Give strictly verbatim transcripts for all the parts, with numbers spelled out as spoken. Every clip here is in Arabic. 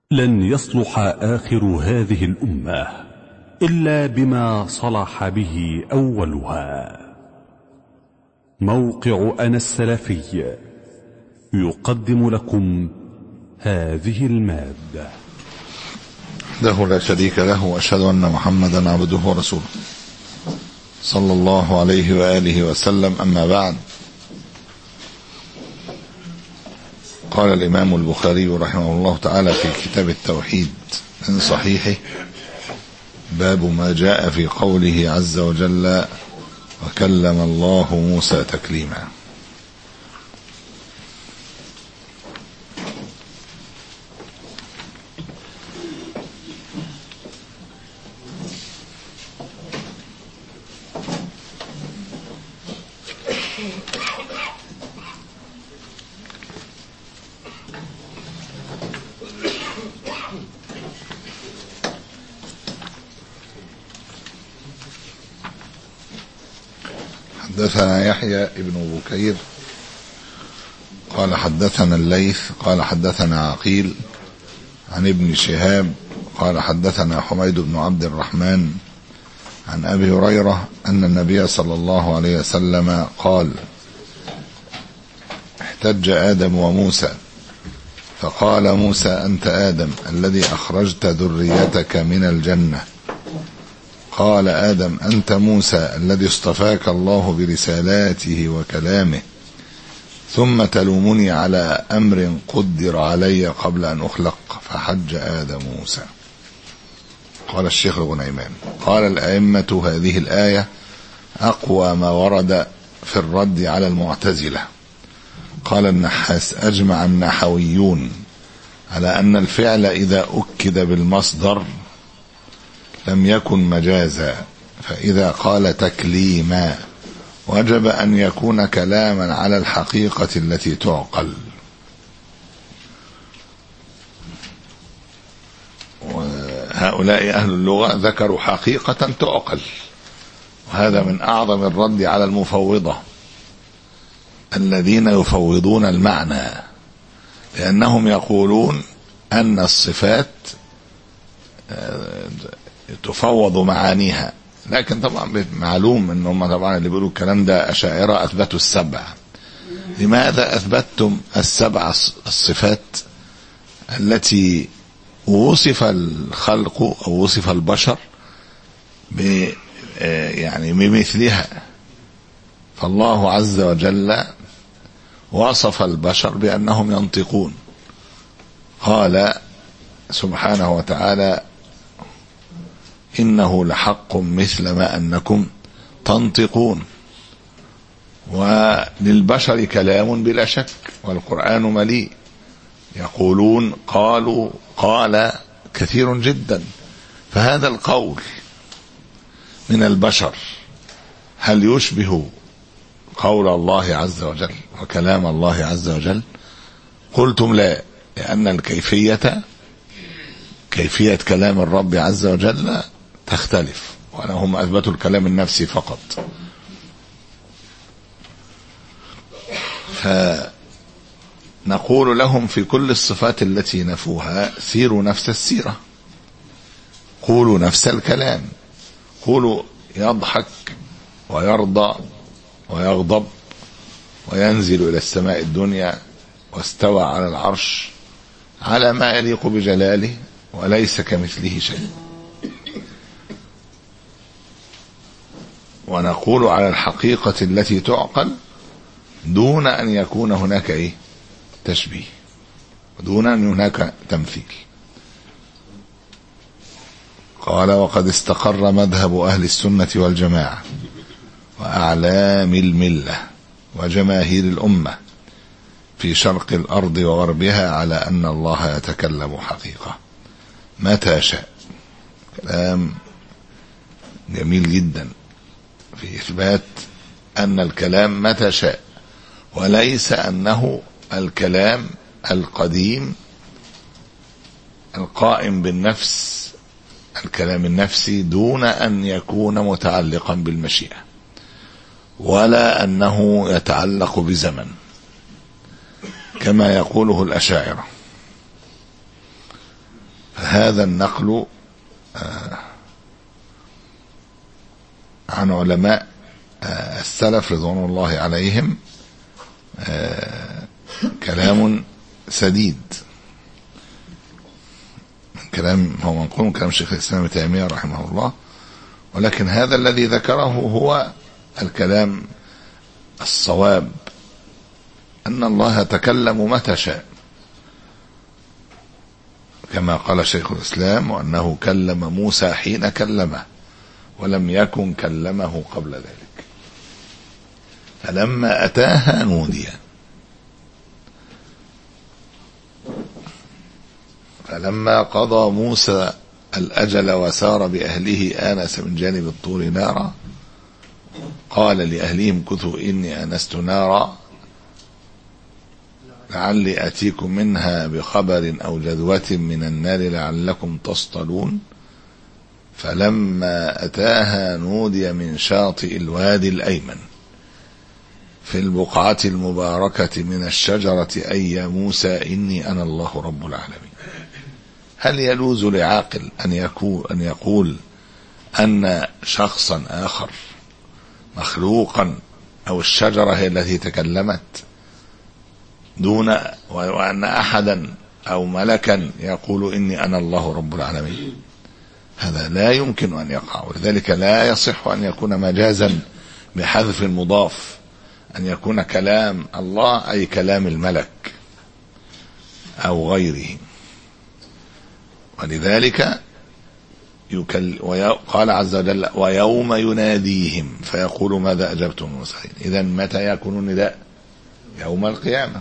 لن يصلح آخر هذه الأمة إلا بما صلح به أولها. موقع أنا السلفي يقدم لكم هذه المادة. له لا شريك له، وأشهد أن محمدا عبده ورسوله صلى الله عليه وآله وسلم. أما بعد، قال الإمام البخاري رحمه الله تعالى في كتاب التوحيد من صحيحه: باب ما جاء في قوله عز وجل: وكلم الله موسى تكليما. حدثنا يحيى ابن بكير قال حدثنا الليث قال حدثنا عقيل عن ابن شهاب قال حدثنا حميد بن عبد الرحمن عن أبي هريرة أن النبي صلى الله عليه وسلم قال: احتج آدم وموسى فقال موسى: أنت آدم الذي أخرجت ذريتك من الجنة. قال آدم: أنت موسى الذي اصطفاك الله برسالاته وكلامه، ثم تلومني على أمر قدر علي قبل أن أخلق. فحج آدم موسى. قال الشيخ الغنيمان: قال الأئمة هذه الآية أقوى ما ورد في الرد على المعتزلة. قال النحاس: أجمع النحويون على أن الفعل إذا أكد بالمصدر لم يكن مجازا، فإذا قال تكليما وجب أن يكون كلاما على الحقيقة التي تعقل. وهؤلاء أهل اللغة ذكروا حقيقة تعقل، وهذا من أعظم الرد على المفوضة الذين يفوضون المعنى، لأنهم يقولون أن الصفات تفوض معانيها، لكن طبعا معلوم انهم طبعا اللي بيقولوا الكلام ده أشاعرة اثبتوا السبع. لماذا اثبتتم السبع الصفات التي وصف الخلق او وصف البشر ب يعني بمثلها؟ فالله عز وجل وصف البشر بانهم ينطقون. قال سبحانه وتعالى: إنه لحق مثل ما أنكم تنطقون. وللبشر كلام بلا شك، والقرآن مليء. يقولون قالوا قال كثير جدا. فهذا القول من البشر هل يشبه قول الله عز وجل وكلام الله عز وجل؟ قلتم لا، لأن الكيفية كيفية كلام الرب عز وجل تختلف، وهم أثبتوا الكلام النفسي فقط. فنقول لهم في كل الصفات التي نفوها: سيروا نفس السيرة، قولوا نفس الكلام، قولوا يضحك ويرضى ويغضب وينزل إلى السماء الدنيا واستوى على العرش على ما يليق بجلاله وليس كمثله شيء. ونقول على الحقيقة التي تعقل دون أن يكون هناك إيه؟ تشبيه، ودون أن هناك تمثيل. قال: وقد استقر مذهب أهل السنة والجماعة وأعلام الملة وجماهير الأمة في شرق الأرض وغربها على أن الله يتكلم حقيقة متى شاء. كلام جميل جدا في إثبات أن الكلام متى شاء، وليس أنه الكلام القديم القائم بالنفس، الكلام النفسي، دون أن يكون متعلقا بالمشيئة، ولا أنه يتعلق بزمن كما يقوله الأشاعرة. هذا النقل عن علماء السلف رضوان الله عليهم كلام سديد، كلام هو منقول من كلام الشيخ الإسلام ابن تيمية رحمه الله، ولكن هذا الذي ذكره هو الكلام الصواب، أن الله تكلم متى شاء كما قال شيخ الإسلام، وأنه كلم موسى حين كلمه ولم يكن كلمه قبل ذلك، فلما أتاها نودي، فلما قضى موسى الأجل وسار بأهله آنس من جانب الطور نارا قال لأهلهم كثوا إني آنست نارا لعلي أتيكم منها بخبر أو جذوة من النار لعلكم تصطلون، فلما أتاها نودي من شاطئ الوادي الأيمن في البقعة المباركة من الشجرة أي يا موسى إني أنا الله رب العالمين. هل يجوز لعاقل أن يكون أن يقول أن شخصا آخر مخلوقا أو الشجرة هي التي تكلمت دون وأن أحدا أو ملكا يقول إني أنا الله رب العالمين؟ هذا لا يمكن أن يقع، ولذلك لا يصح أن يكون مجازا بحذف المضاف، أن يكون كلام الله أي كلام الملك أو غيره. ولذلك يكل وقال عز وجل ويوم يناديهم فيقول ماذا أجبتم المرسلين. إذن متى يكون النداء؟ يوم القيامة.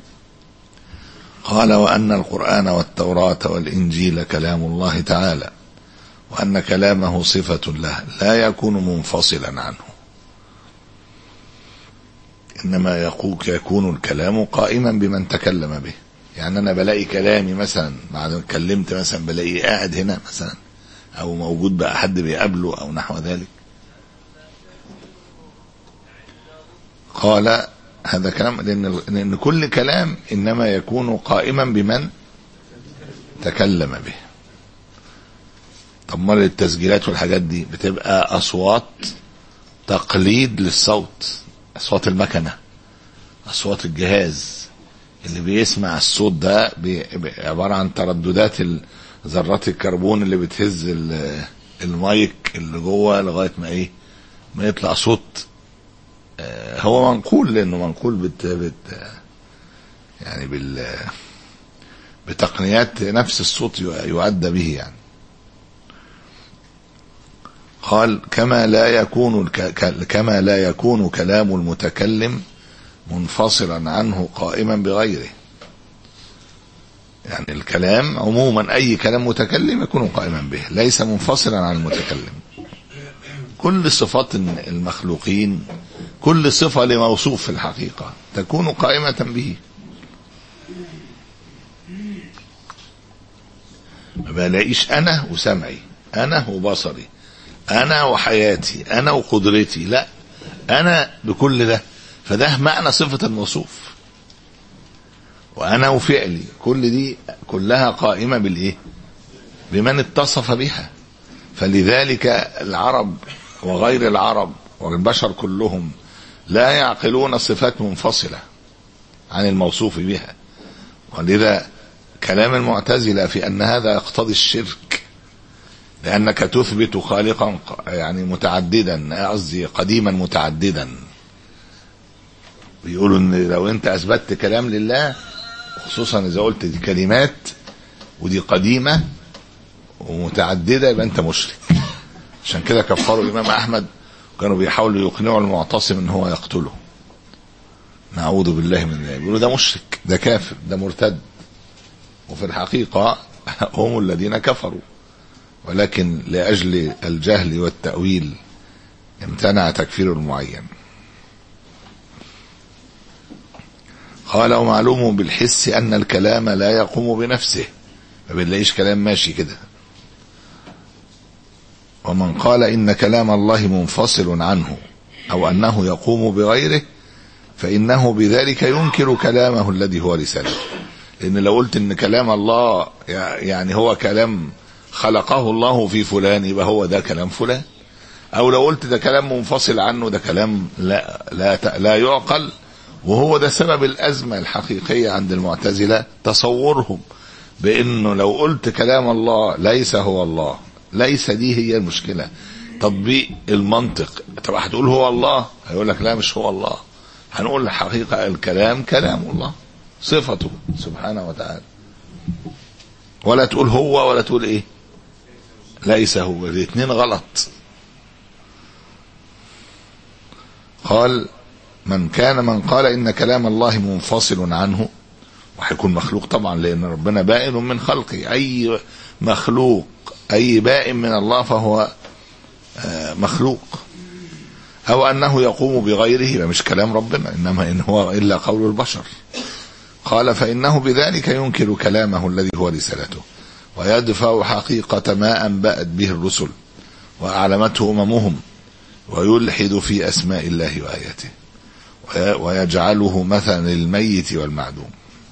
قال وأن القرآن والتوراة والإنجيل كلام الله تعالى، وأن كلامه صفة له لا يكون منفصلا عنه، إنما يكون الكلام قائما بمن تكلم به. يعني أنا بلاقي كلامي مثلا بعد ما اتكلمت مثلا بلاقي قاعد هنا مثلا أو موجود بقى حد بيقابله أو نحو ذلك. قال هذا كلام لأن, لأن كل كلام إنما يكون قائما بمن تكلم به. طب مر التسجيلات والحاجات دي بتبقى أصوات تقليد للصوت، أصوات المكنة، أصوات الجهاز اللي بيسمع الصوت ده عبارة عن ترددات ذرات الكربون اللي بتهز المايك اللي جوه لغاية ما ايه ما يطلع صوت. هو منقول لأنه منقول بت بت يعني بال بتقنيات نفس الصوت يؤدى به يعني. قال كما لا يكون كما لا يكون كلام المتكلم منفصلا عنه قائما بغيره. يعني الكلام عموما أي كلام متكلم يكون قائما به ليس منفصلا عن المتكلم. كل صفات المخلوقين، كل صفة لموصوف في الحقيقة تكون قائمة به. ما بلاقيش أنا وسمعي، أنا وبصري، أنا وحياتي، أنا وقدرتي، لا، أنا بكل ده. فده معنى صفة الموصوف. وأنا وفعلي، كل دي كلها قائمة بالإيه؟ بمن اتصف بها. فلذلك العرب وغير العرب والبشر كلهم لا يعقلون صفات منفصلة عن الموصوف بها. ولذا كلام المعتزلة في أن هذا يقتضي الشرك، لأنك تثبت خالقا يعني متعددا، قصدي قديما متعددا. بيقولوا ان لو انت اثبتت كلام لله، خصوصا اذا قلت دي كلمات ودي قديمة ومتعددة، يبقى انت مشرك. عشان كده كفروا الامام احمد، كانوا بيحاولوا يقنعوا المعتصم ان هو يقتله. نعوذ بالله من ذلك. بيقولوا ده مشرك، ده كافر، ده مرتد. وفي الحقيقة هم الذين كفروا، ولكن لأجل الجهل والتأويل امتنع تكفير المعين. قال ومعلوم بالحس أن الكلام لا يقوم بنفسه، ما بنلاقيش كلام ماشي كده. ومن قال إن كلام الله منفصل عنه أو أنه يقوم بغيره فإنه بذلك ينكر كلامه الذي هو رسالته، لان لو قلت ان كلام الله يعني هو كلام خلقه الله في فلان يبقى هو ده كلام فلان، او لو قلت ده كلام منفصل عنه ده كلام لا لا لا يعقل. وهو ده سبب الازمه الحقيقيه عند المعتزله، تصورهم بانه لو قلت كلام الله ليس هو الله، ليس دي هي المشكله، تطبيق المنطق. طب هتقول هو الله، هيقول لك لا مش هو الله، هنقول الحقيقه الكلام كلام الله صفته سبحانه وتعالى، ولا تقول هو ولا تقول ايه ليس هو، الاثنين غلط. قال من كان من قال ان كلام الله منفصل عنه، وهيكون مخلوق طبعا لان ربنا بائن من خلقه، اي مخلوق اي بائن من الله فهو مخلوق، او انه يقوم بغيره، مش كلام ربنا انما ان هو الا قول البشر. قال فانه بذلك ينكر كلامه الذي هو رسالته، ويدفع حقيقة ما انبأت به الرسل واعلمته اممهم، ويلحد في اسماء الله واياته، ويجعله مثلا للميت والمعدوم،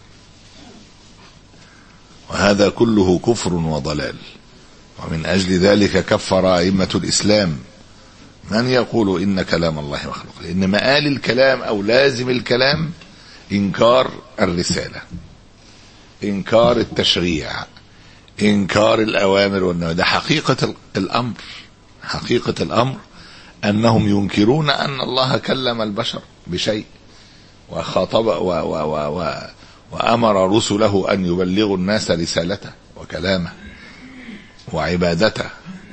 وهذا كله كفر وضلال. ومن أجل ذلك كفر أئمة الإسلام من يقول إن كلام الله مخلوق، لأن مآل الكلام أو لازم الكلام إنكار الرسالة، إنكار التشريع، إنكار الأوامر والنواهي. ده حقيقة الأمر، حقيقة الأمر أنهم ينكرون أن الله كلم البشر بشيء وخاطب و و و و وأمر رسله أن يبلغوا الناس رسالته وكلامه وعبادته.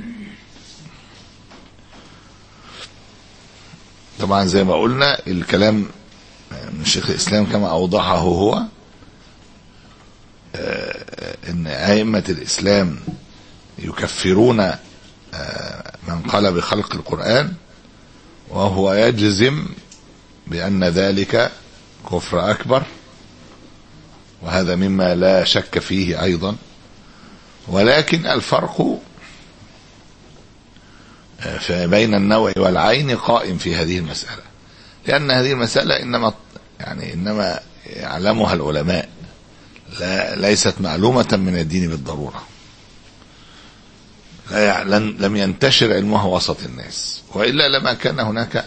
طبعا زي ما قلنا الكلام من شيخ الإسلام كما أوضحه هو أن أئمة الإسلام يكفرون من قال بخلق القرآن، وهو يجزم بأن ذلك كفر أكبر، وهذا مما لا شك فيه أيضا. ولكن الفرق بين النوع والعين قائم في هذه المسألة، لأن هذه المسألة إنما يعني إنما يعلمها العلماء، لا ليست معلومة من الدين بالضرورة، لا لم ينتشر علمها وسط الناس، وإلا لما كان هناك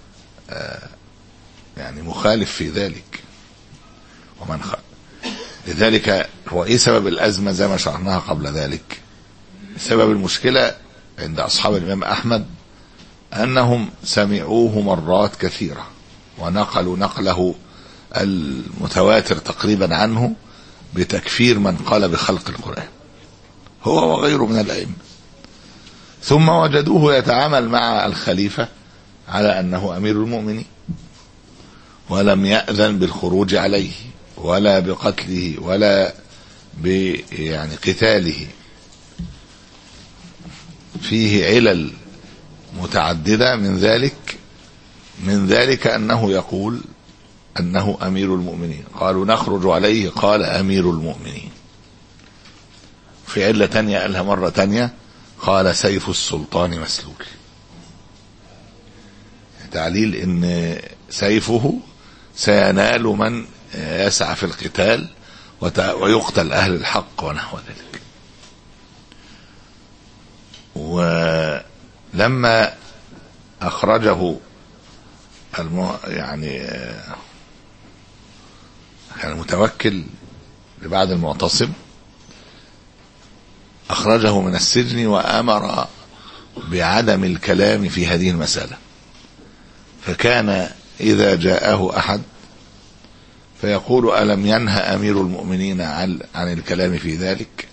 يعني مخالف في ذلك ومن خالف. لذلك هو ايه سبب الازمه زي ما شرحناها قبل ذلك؟ سبب المشكله عند اصحاب الامام احمد انهم سمعوه مرات كثيره ونقلوا نقله المتواتر تقريبا عنه بتكفير من قال بخلق القرآن هو وغيره من الائمه، ثم وجدوه يتعامل مع الخليفه على انه امير المؤمنين، ولم يأذن بالخروج عليه ولا بقتله ولا ب يعني قتاله. فيه علل متعددة، من ذلك من ذلك أنه يقول أنه أمير المؤمنين، قالوا نخرج عليه قال أمير المؤمنين. في علة تانية قالها مرة تانية قال سيف السلطان مسلول، تعليل ان سيفه سينال من يسعى في القتال ويقتل أهل الحق ونحو ذلك. ولما أخرجه الم... يعني كان متوكل لبعض المعتصم، أخرجه من السجن وأمر بعدم الكلام في هذه المسألة، فكان إذا جاءه أحد فيقول ألم ينهى أمير المؤمنين عن الكلام في ذلك؟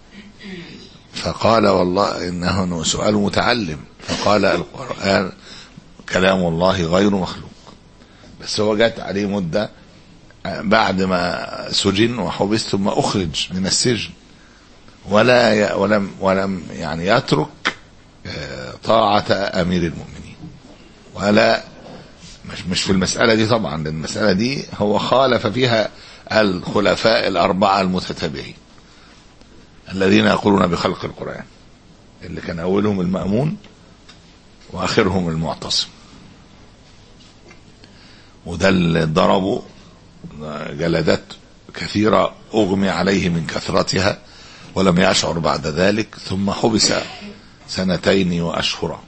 فقال والله إنه سؤال متعلم، فقال القرآن كلام الله غير مخلوق. بس هو جات عليه مدة بعد ما سجن وحبس ثم أخرج من السجن، ولا ولم ولم يعني يترك طاعة أمير المؤمنين، ولا مش مش في المسألة دي طبعا، لأن المسألة دي هو خالف فيها الخلفاء الأربعة المتتابعين الذين يقولون بخلق القرآن، اللي كان أولهم المأمون وآخرهم المعتصم، وده اللي ضربوا جلدات كثيرة أغمي عليه من كثرتها ولم يشعر بعد ذلك، ثم حبس سنتين وأشهرا،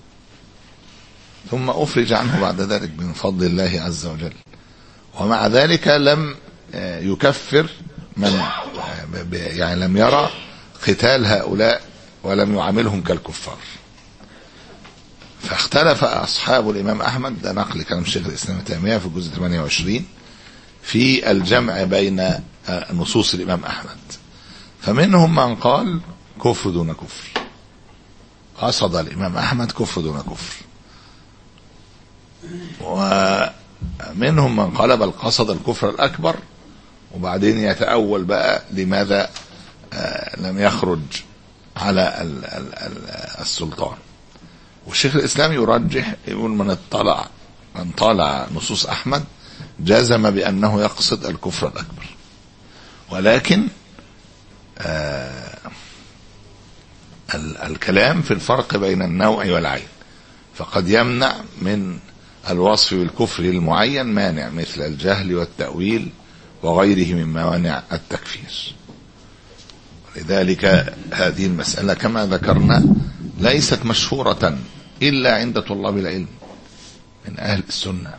ثم أفرج عنه بعد ذلك من فضل الله عز وجل. ومع ذلك لم يكفر من يعني لم يرى قتال هؤلاء ولم يعاملهم كالكفار. فاختلف أصحاب الإمام أحمد، ده نقل كلام الشيخ الإسلام ابن تيمية في الجزء ثمانية وعشرين، في الجمع بين نصوص الإمام أحمد. فمنهم من قال كفر دون كفر، قصد الإمام أحمد كفر دون كفر، ومنهم من قال بل قصد الكفر الأكبر، وبعدين يتأول بقى لماذا لم يخرج على السلطان. والشيخ الإسلام يرجح، يقول من اطلع من طالع نصوص أحمد جازم بأنه يقصد الكفر الأكبر، ولكن آه الكلام في الفرق بين النوع والعين، فقد يمنع من الوصف بالكفر المعين مانع مثل الجهل والتأويل وغيره من موانع التكفير. لذلك هذه المسألة كما ذكرنا ليست مشهورة إلا عند طلاب العلم من أهل السنة،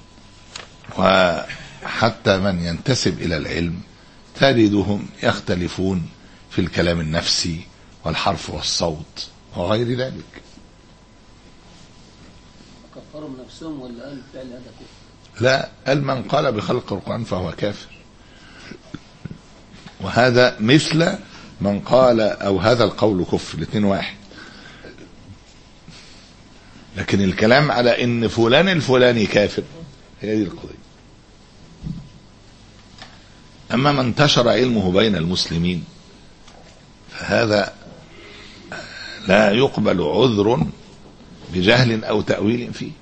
وحتى من ينتسب إلى العلم تجدهم يختلفون في الكلام النفسي والحرف والصوت وغير ذلك. كفروا من نفسهم ولا قال فعل هذا كفر؟ لا، قال من قال بخلق القرآن فهو كافر، وهذا مثل من قال أو هذا القول كفر، الاثنين واحد. لكن الكلام على ان فلان الفلاني كافر هي دي القضية. اما من انتشر علمه بين المسلمين فهذا لا يقبل عذر بجهل او تأويل فيه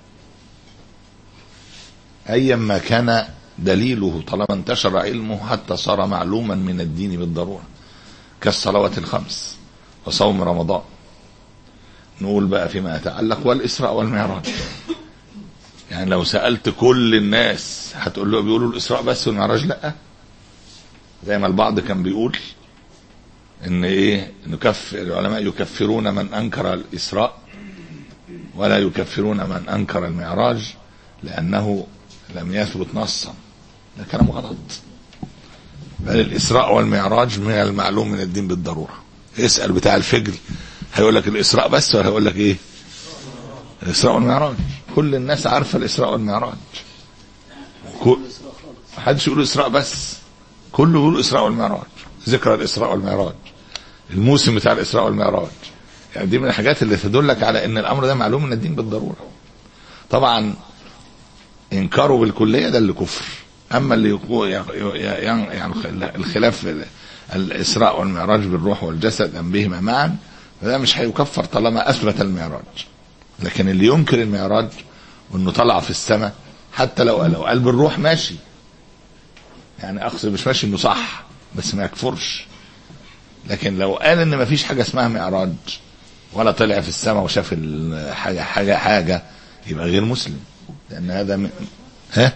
ايا ما كان دليله، طالما انتشر علمه حتى صار معلوما من الدين بالضرورة، كالصلوات الخمس وصوم رمضان. نقول بقى فيما يتعلق والإسراء والمعراج، يعني لو سألت كل الناس هتقول له بيقولوا الإسراء بس والمعراج لا، زي ما البعض كان بيقول ان ايه نكفر، العلماء يكفرون من انكر الإسراء ولا يكفرون من انكر المعراج لانه لم يثبت نصا. ده كلام غلط، بل الإسراء والمعراج من المعلوم من الدين بالضرورة. اسأل بتاع الفجر هيقول لك الإسراء بس ولا هيقول لك ايه الإسراء والمعراج. كل الناس عارفة الإسراء والمعراج، كل محدش يقول الإسراء بس، كله يقول الإسراء والمعراج، ذكر الإسراء والمعراج، الموسم بتاع الإسراء والمعراج. يعني دي من الحاجات اللي تدلك على ان الامر ده معلوم من الدين بالضرورة. طبعا انكاره بالكلية ده اللي كفر. اما اللي يقول يعني الخلاف الإسراء والمعراج بالروح والجسد ام بهما معا، فده مش هيكفر طالما اثبت المعراج. لكن اللي ينكر المعراج وانه طلع في السماء حتى لو لو قال بالروح ماشي، يعني اقصد مش ماشي انه صح بس ما يكفرش. لكن لو قال ان ما فيش حاجة اسمها معراج ولا طلع في السماء وشاف حاجة حاجة حاجة يبقى غير مسلم، لان هذا م... ها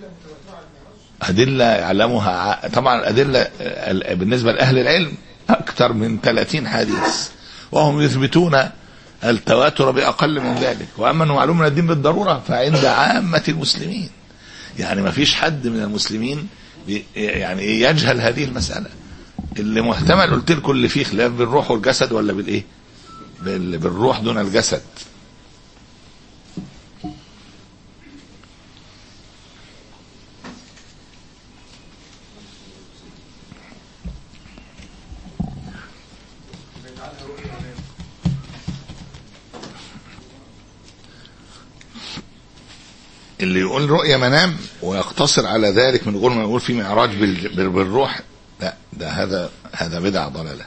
أدلة يعلمها. طبعا الأدلة بالنسبة لأهل العلم أكثر من ثلاثين حديث وهم يثبتون التواتر بأقل من ذلك. وأما أنه معلوم من الدين بالضرورة فعند عامة المسلمين، يعني ما فيش حد من المسلمين يعني يجهل هذه المسألة. اللي محتمل قلت لكم اللي فيه خلاف بالروح والجسد ولا بالإيه، بالروح دون الجسد. اللي يقول رؤية منام ويقتصر على ذلك من غير ما يقول في معراج بالروح، لا، ده هذا هذا بدعة ضلالة.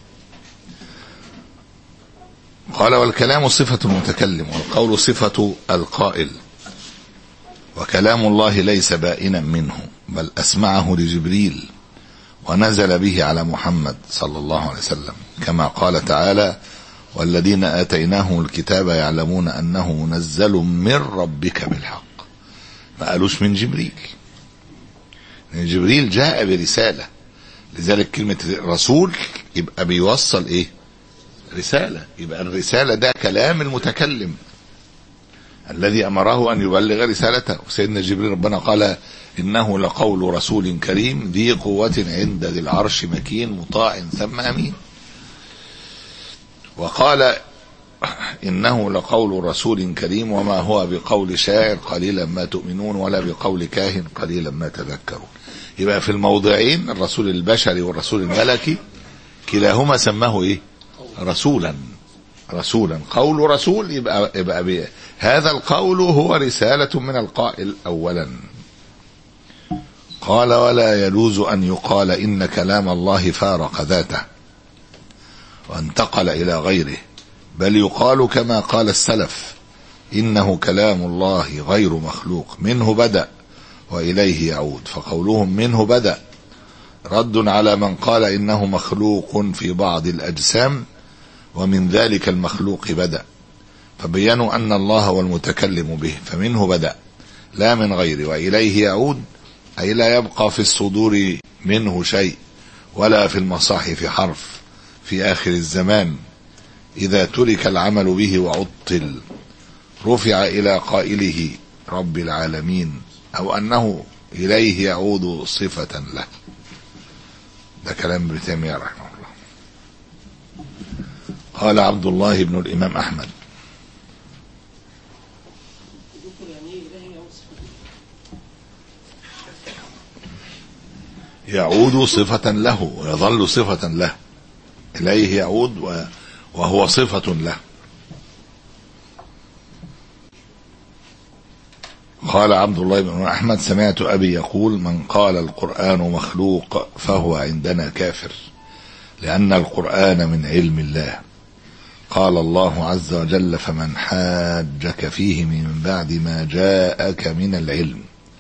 قال والكلام صفة المتكلم والقول صفة القائل، وكلام الله ليس بائنا منه بل أسمعه لجبريل ونزل به على محمد صلى الله عليه وسلم، كما قال تعالى والذين آتيناهم الكتاب يعلمون أنه منزل من ربك بالحق. ما قالوش من جبريل، يعني جبريل جاء برسالة، لذلك كلمة رسول يبقى بيوصل ايه؟ رسالة. يبقى الرسالة ده كلام المتكلم الذي امره ان يبلغ رسالته. سيدنا جبريل ربنا قال انه لقول رسول كريم ذي قوة عند ذي العرش مكين مطاع ثم امين. وقال إنه لقول رسول كريم وما هو بقول شاعر قليلا ما تؤمنون ولا بقول كاهن قليلا ما تذكرون. يبقى في الموضعين الرسول البشري والرسول الملكي كلاهما سماه ايه؟ رسولا. رسولا قول رسول يبقى, يبقى هذا القول هو رسالة من القائل أولا. قال ولا يجوز أن يقال إن كلام الله فارق ذاته وانتقل إلى غيره، بل يقال كما قال السلف إنه كلام الله غير مخلوق منه بدأ وإليه يعود. فقولهم منه بدأ رد على من قال إنه مخلوق في بعض الأجسام ومن ذلك المخلوق بدأ، فبينوا أن الله هو المتكلم به فمنه بدأ لا من غيره، وإليه يعود أي لا يبقى في الصدور منه شيء ولا في المصاحف حرف في آخر الزمان إذا ترك العمل به وعطل رفع إلى قائله رب العالمين، أو أنه إليه يعود صفة له. ده كلام ابن تيمية رحمه الله. قال عبد الله بن الإمام أحمد يعود صفة له ويظل صفة له، إليه يعود وهو صفة له. قال عبد الله بن أحمد سمعت أبي يقول من قال القرآن مخلوق فهو عندنا كافر لأن القرآن من علم الله. قال الله عز وجل فمن حاجك فيه من بعد ما جاءك من العلم.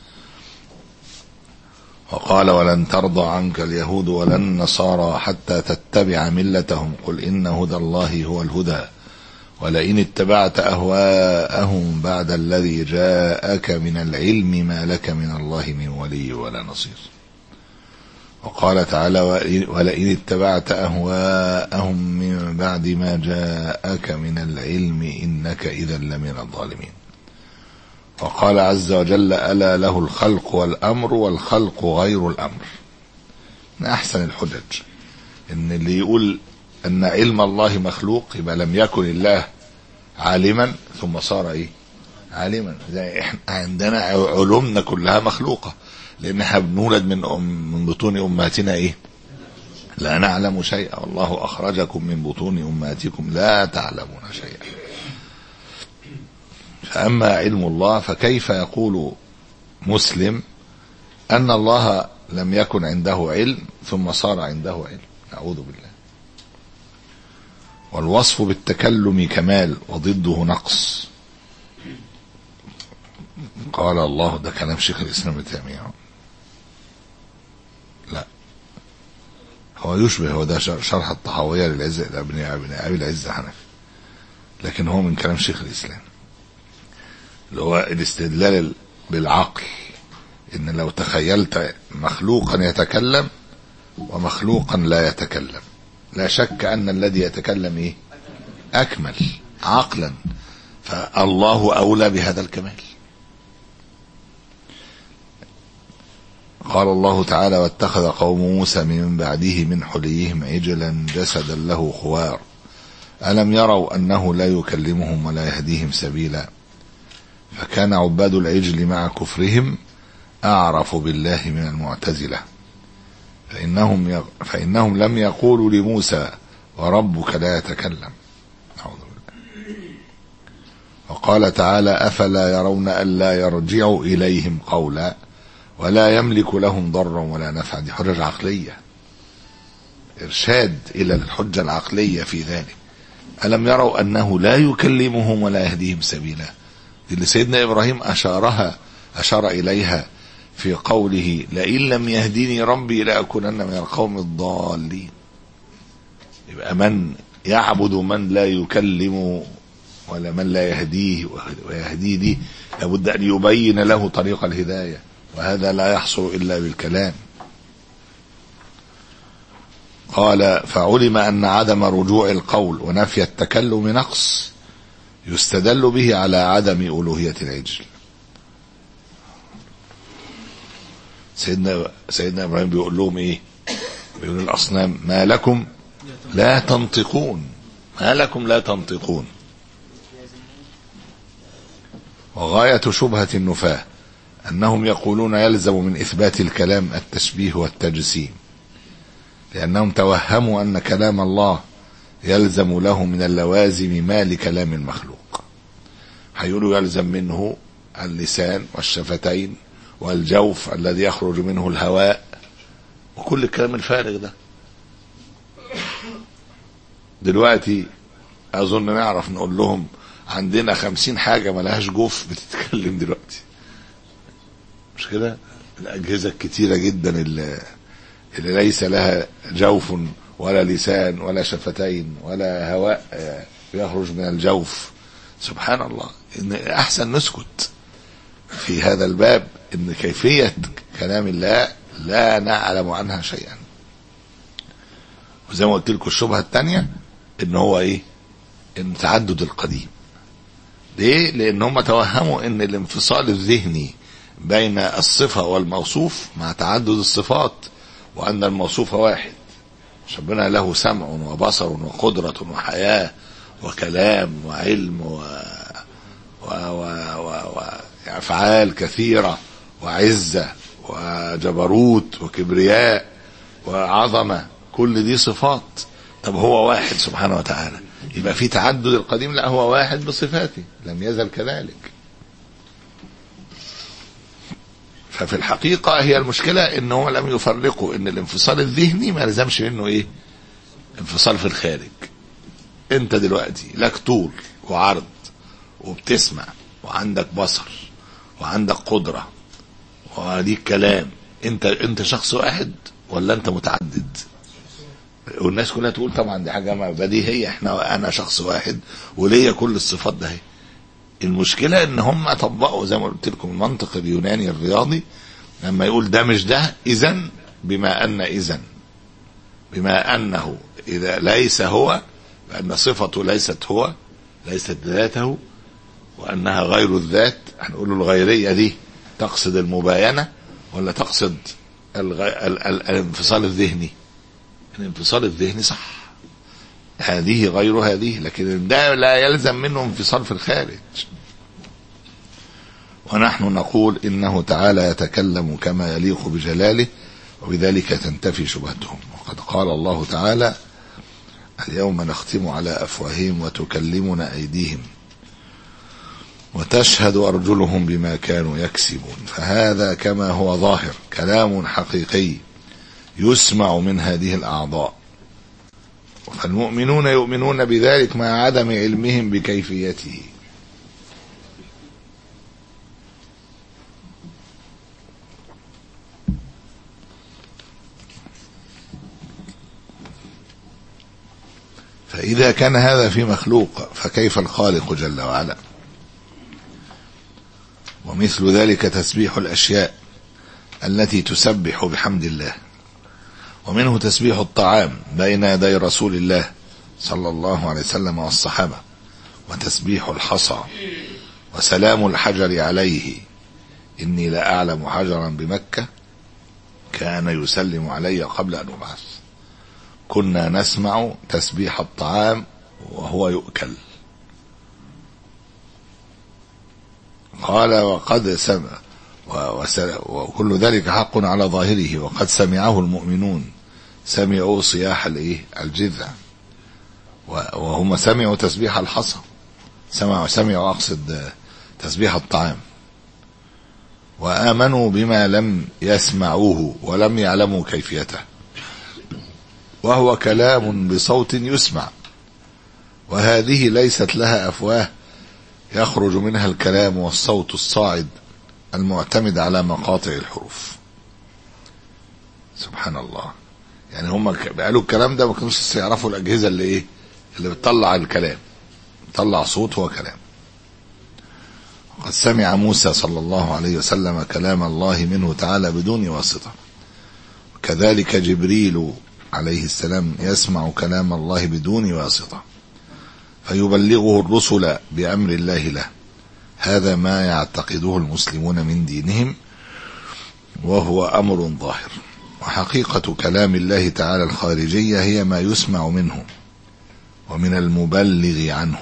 وقال ولن ترضى عنك اليهود ولا النصارى حتى تتبع ملتهم قل إن هدى الله هو الهدى ولئن اتبعت أهواءهم بعد الذي جاءك من العلم ما لك من الله من ولي ولا نصير. وقال تعالى ولئن اتبعت أهواءهم من بعد ما جاءك من العلم إنك إذا لمن الظالمين. وقال عز وجل ألا له الخلق والأمر والخلق غير الأمر. من أحسن الحجج إن اللي يقول أن علم الله مخلوق يبقى لم يكن الله عالما ثم صار إيه عالما. زي إحنا عندنا علومنا كلها مخلوقة لأن احنا بنولد من أم من بطون أمهاتنا إيه لا نعلم شيئا والله أخرجكم من بطون أمهاتكم لا تعلمون شيئا. فأما علم الله فكيف يقول مسلم أن الله لم يكن عنده علم ثم صار عنده علم؟ أعوذ بالله. والوصف بالتكلم كمال وضده نقص. قال الله ده كلام شيخ الإسلام ابن تيمية لا هو يشبه هو ده شرح الطحاوية للعز ابن أبي العز حنفي لكن هو من كلام شيخ الإسلام اللي هو الاستدلال بالعقل ان لو تخيلت مخلوقا يتكلم ومخلوقا لا يتكلم لا شك ان الذي يتكلم ايه اكمل عقلا فالله اولى بهذا الكمال. قال الله تعالى واتخذ قوم موسى من بعده من حليهم عجلا جسدا له خوار ألم يروا أنه لا يكلمهم ولا يهديهم سبيلا فكان عباد العجل مع كفرهم أعرف بالله من المعتزلة فإنهم, يغ... فإنهم لم يقولوا لموسى وربك لا يتكلم. أعوذ بالله. وقال تعالى أفلا يرون ألا يرجعوا إليهم قولا ولا يملك لهم ضرا ولا نفعا. دي حجة عقلية إرشاد إلى الحجة العقلية في ذلك. ألم يروا أنه لا يكلمهم ولا يهديهم سبيلا. دي اللي سيدنا إبراهيم أشارها أشار إليها في قوله لئن لم يهديني ربي لأكونن من القوم الضالين. يبقى من يعبد من لا يكلم ولا من لا يهديه ويهديه دي لابد أن يبين له طريق الهداية وهذا لا يحصل إلا بالكلام. قال فعلم أن عدم رجوع القول ونفي التكلم نقص يستدل به على عدم ألوهية العجل. سيدنا, سيدنا إبراهيم بيقول لهم إيه؟ بيقول الأصنام ما لكم لا تنطقون، ما لكم لا تنطقون. وغاية شبهة النفاة أنهم يقولون يلزم من إثبات الكلام التشبيه والتجسيم، لأنهم توهموا أن كلام الله يلزم له من اللوازم ما لكلام المخلوق. هيقولوا يلزم منه اللسان والشفتين والجوف الذي يخرج منه الهواء وكل الكلام الفارغ ده. دلوقتي أظن نعرف نقول لهم عندنا خمسين حاجة ملهاش جوف بتتكلم دلوقتي، مش كده؟ الأجهزة الكتيرة جدا اللي, اللي ليس لها جوف ولا لسان ولا شفتين ولا هواء يخرج من الجوف. سبحان الله. إن أحسن نسكت في هذا الباب، إن كيفية كلام الله لا نعلم عنها شيئا. وزي ما قلت لكم الشبهة الثانية إن هو إيه؟ إن تعدد القديم. ليه؟ لأن هم توهموا إن الانفصال الذهني بين الصفة والموصوف مع تعدد الصفات، وأن الموصوف واحد. ربنا له سمع وبصر وقدرة وحياة وكلام وعلم و... و... و... و... وأفعال كثيرة وعزة وجبروت وكبرياء وعظمة، كل دي صفات. طب هو واحد سبحانه وتعالى، يبقى في تعدد القديم؟ لا، هو واحد بصفاته لم يزل كذلك. ففي الحقيقة هي المشكلة انهم لم يفرقوا ان الانفصال الذهني ما لزمش منه ايه؟ انفصال في الخارج. انت دلوقتي لك طول وعرض وبتسمع وعندك بصر وعندك قدرة وليك كلام، انت انت شخص واحد ولا انت متعدد؟ والناس كلها تقول طبعا دي حاجة بديهية، احنا انا شخص واحد وليا كل الصفات ده. المشكلة ان هم طبقوا زي ما قلت لكم المنطق اليوناني الرياضي، لما يقول ده مش ده اذن بما ان اذن بما انه اذا ليس هو، بان صفته ليست هو ليست ذاته وانها غير الذات، هنقول الغيرية دي تقصد المباينة ولا تقصد الغ... ال... ال... الانفصال الذهني؟ الانفصال الذهني صح، هذه غير هذه، لكن ده لا يلزم منه انفصال في الخارج. ونحن نقول إنه تعالى يتكلم كما يليق بجلاله، وبذلك تنتفي شبهتهم. وقد قال الله تعالى اليوم نختم على أفواههم وتكلمنا أيديهم وتشهد أرجلهم بما كانوا يكسبون. فهذا كما هو ظاهر كلام حقيقي يسمع من هذه الأعضاء، فالمؤمنون يؤمنون بذلك مع عدم علمهم بكيفيته. فإذا كان هذا في مخلوق فكيف الخالق جل وعلا؟ ومثل ذلك تسبيح الأشياء التي تسبح بحمد الله، ومنه تسبيح الطعام بين يدي رسول الله صلى الله عليه وسلم والصحابة، وتسبيح الحصى، وسلام الحجر عليه. إني لا أعلم حجرا بمكة كان يسلم علي قبل أن أبعث. كنا نسمع تسبيح الطعام وهو يؤكل. قال وقد سمع وكل ذلك حق على ظاهره، وقد سمعه المؤمنون، سمعوا صياح الايه الجذع، وهم سمعوا تسبيح الحصى، سمعوا سمعوا اقصد تسبيح الطعام، وآمنوا بما لم يسمعوه ولم يعلموا كيفيته، وهو كلام بصوت يسمع، وهذه ليست لها أفواه يخرج منها الكلام والصوت الصاعد المعتمد على مقاطع الحروف. سبحان الله. يعني هم قالوا الكلام ده ما كانوش يعرفوا الأجهزة اللي ايه اللي بتطلع الكلام، بتطلع صوت هو كلام. قد سمع موسى صلى الله عليه وسلم كلام الله منه تعالى بدون واسطة، كذلك جبريل عليه السلام يسمع كلام الله بدون واسطة فيبلغه الرسل بأمر الله له. هذا ما يعتقده المسلمون من دينهم، وهو أمر ظاهر. وحقيقة كلام الله تعالى الخارجية هي ما يسمع منه ومن المبلغ عنه.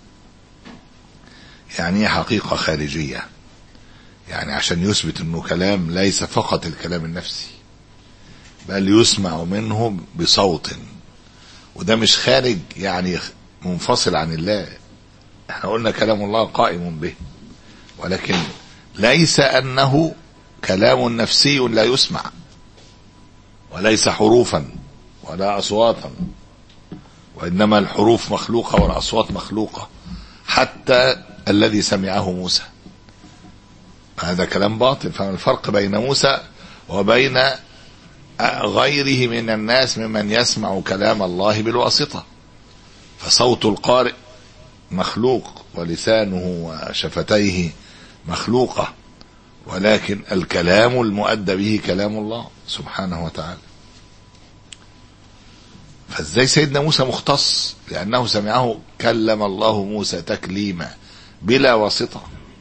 يعني حقيقة خارجية، يعني عشان يثبت انه كلام ليس فقط الكلام النفسي، بل يسمع منه بصوت، وده مش خارج يعني منفصل عن الله. احنا قلنا كلام الله قائم به، ولكن ليس انه كلام نفسي لا يسمع، وليس حروفا ولا اصواتا، وانما الحروف مخلوقة والاصوات مخلوقة، حتى الذي سمعه موسى. هذا كلام باطل. فالفرق بين موسى وبين غيره من الناس ممن يسمع كلام الله بالواسطة، فصوت القارئ مخلوق ولسانه وشفتيه مخلوقة، ولكن الكلام المؤدى به كلام الله سبحانه وتعالى. فازاي سيدنا موسى مختص؟ لأنه سمعه كلم الله موسى تكليما بلا واسطة.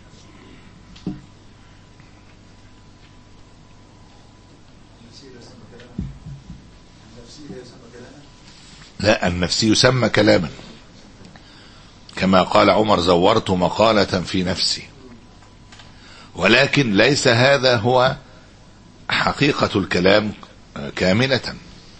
لا، النفسي يسمى كلاما، كما قال عمر: زورت مقالة في نفسي. ولكن ليس هذا هو حقيقة الكلام كاملة.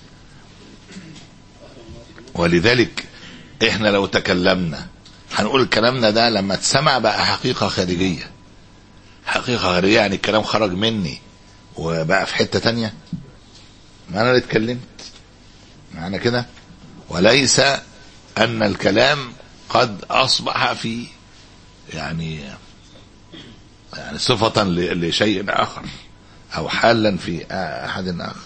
ولذلك احنا لو تكلمنا هنقول كلامنا ده لما تسمع بقى حقيقة خارجية. حقيقة خارجية يعني الكلام خرج مني وبقى في حتة تانية، ما انا اللي اتكلمت معنى كده. وليس ان الكلام قد اصبح في يعني يعني صفة لشيء اخر او حالا في احد اخر.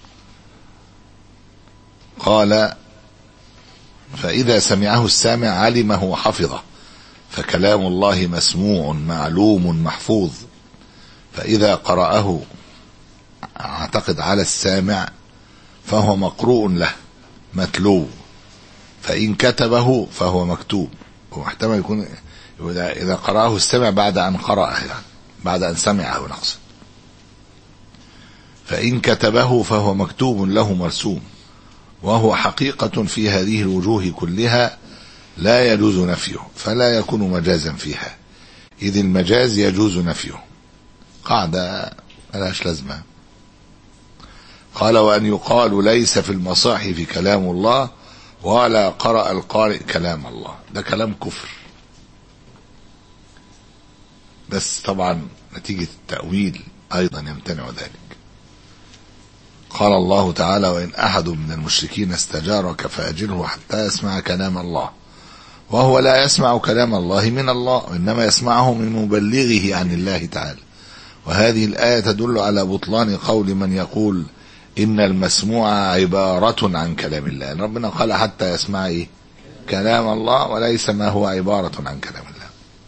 قال: فإذا سمعه السامع علمه وحفظه، فكلام الله مسموع معلوم محفوظ. فإذا قرأه اعتقد على السامع فهو مقروء له متلو، فإن كتبه فهو مكتوب. واحتمل يكون إذا قرأه السامع بعد أن قرأه، يعني بعد أن سمعه نقصد. فإن كتبه فهو مكتوب له مرسوم، وهو حقيقة في هذه الوجوه كلها لا يجوز نفيه، فلا يكون مجازا فيها، إذ المجاز يجوز نفيه. قاعدة ملهاش لازمة. قال: وأن يقال ليس في المصاحف كلام الله ولا قرأ القارئ كلام الله، ده كلام كفر. بس طبعا نتيجة التأويل أيضا يمتنع ذلك. قال الله تعالى: وإن أحد من المشركين استجارك فأجره حتى يسمع كلام الله، وهو لا يسمع كلام الله من الله، إنما يسمعه من مبلغه عن الله تعالى. وهذه الآية تدل على بطلان قول من يقول إن المسموع عبارة عن كلام الله. ربنا قال حتى يسمع إيه؟ كلام الله، وليس ما هو عبارة عن كلام الله.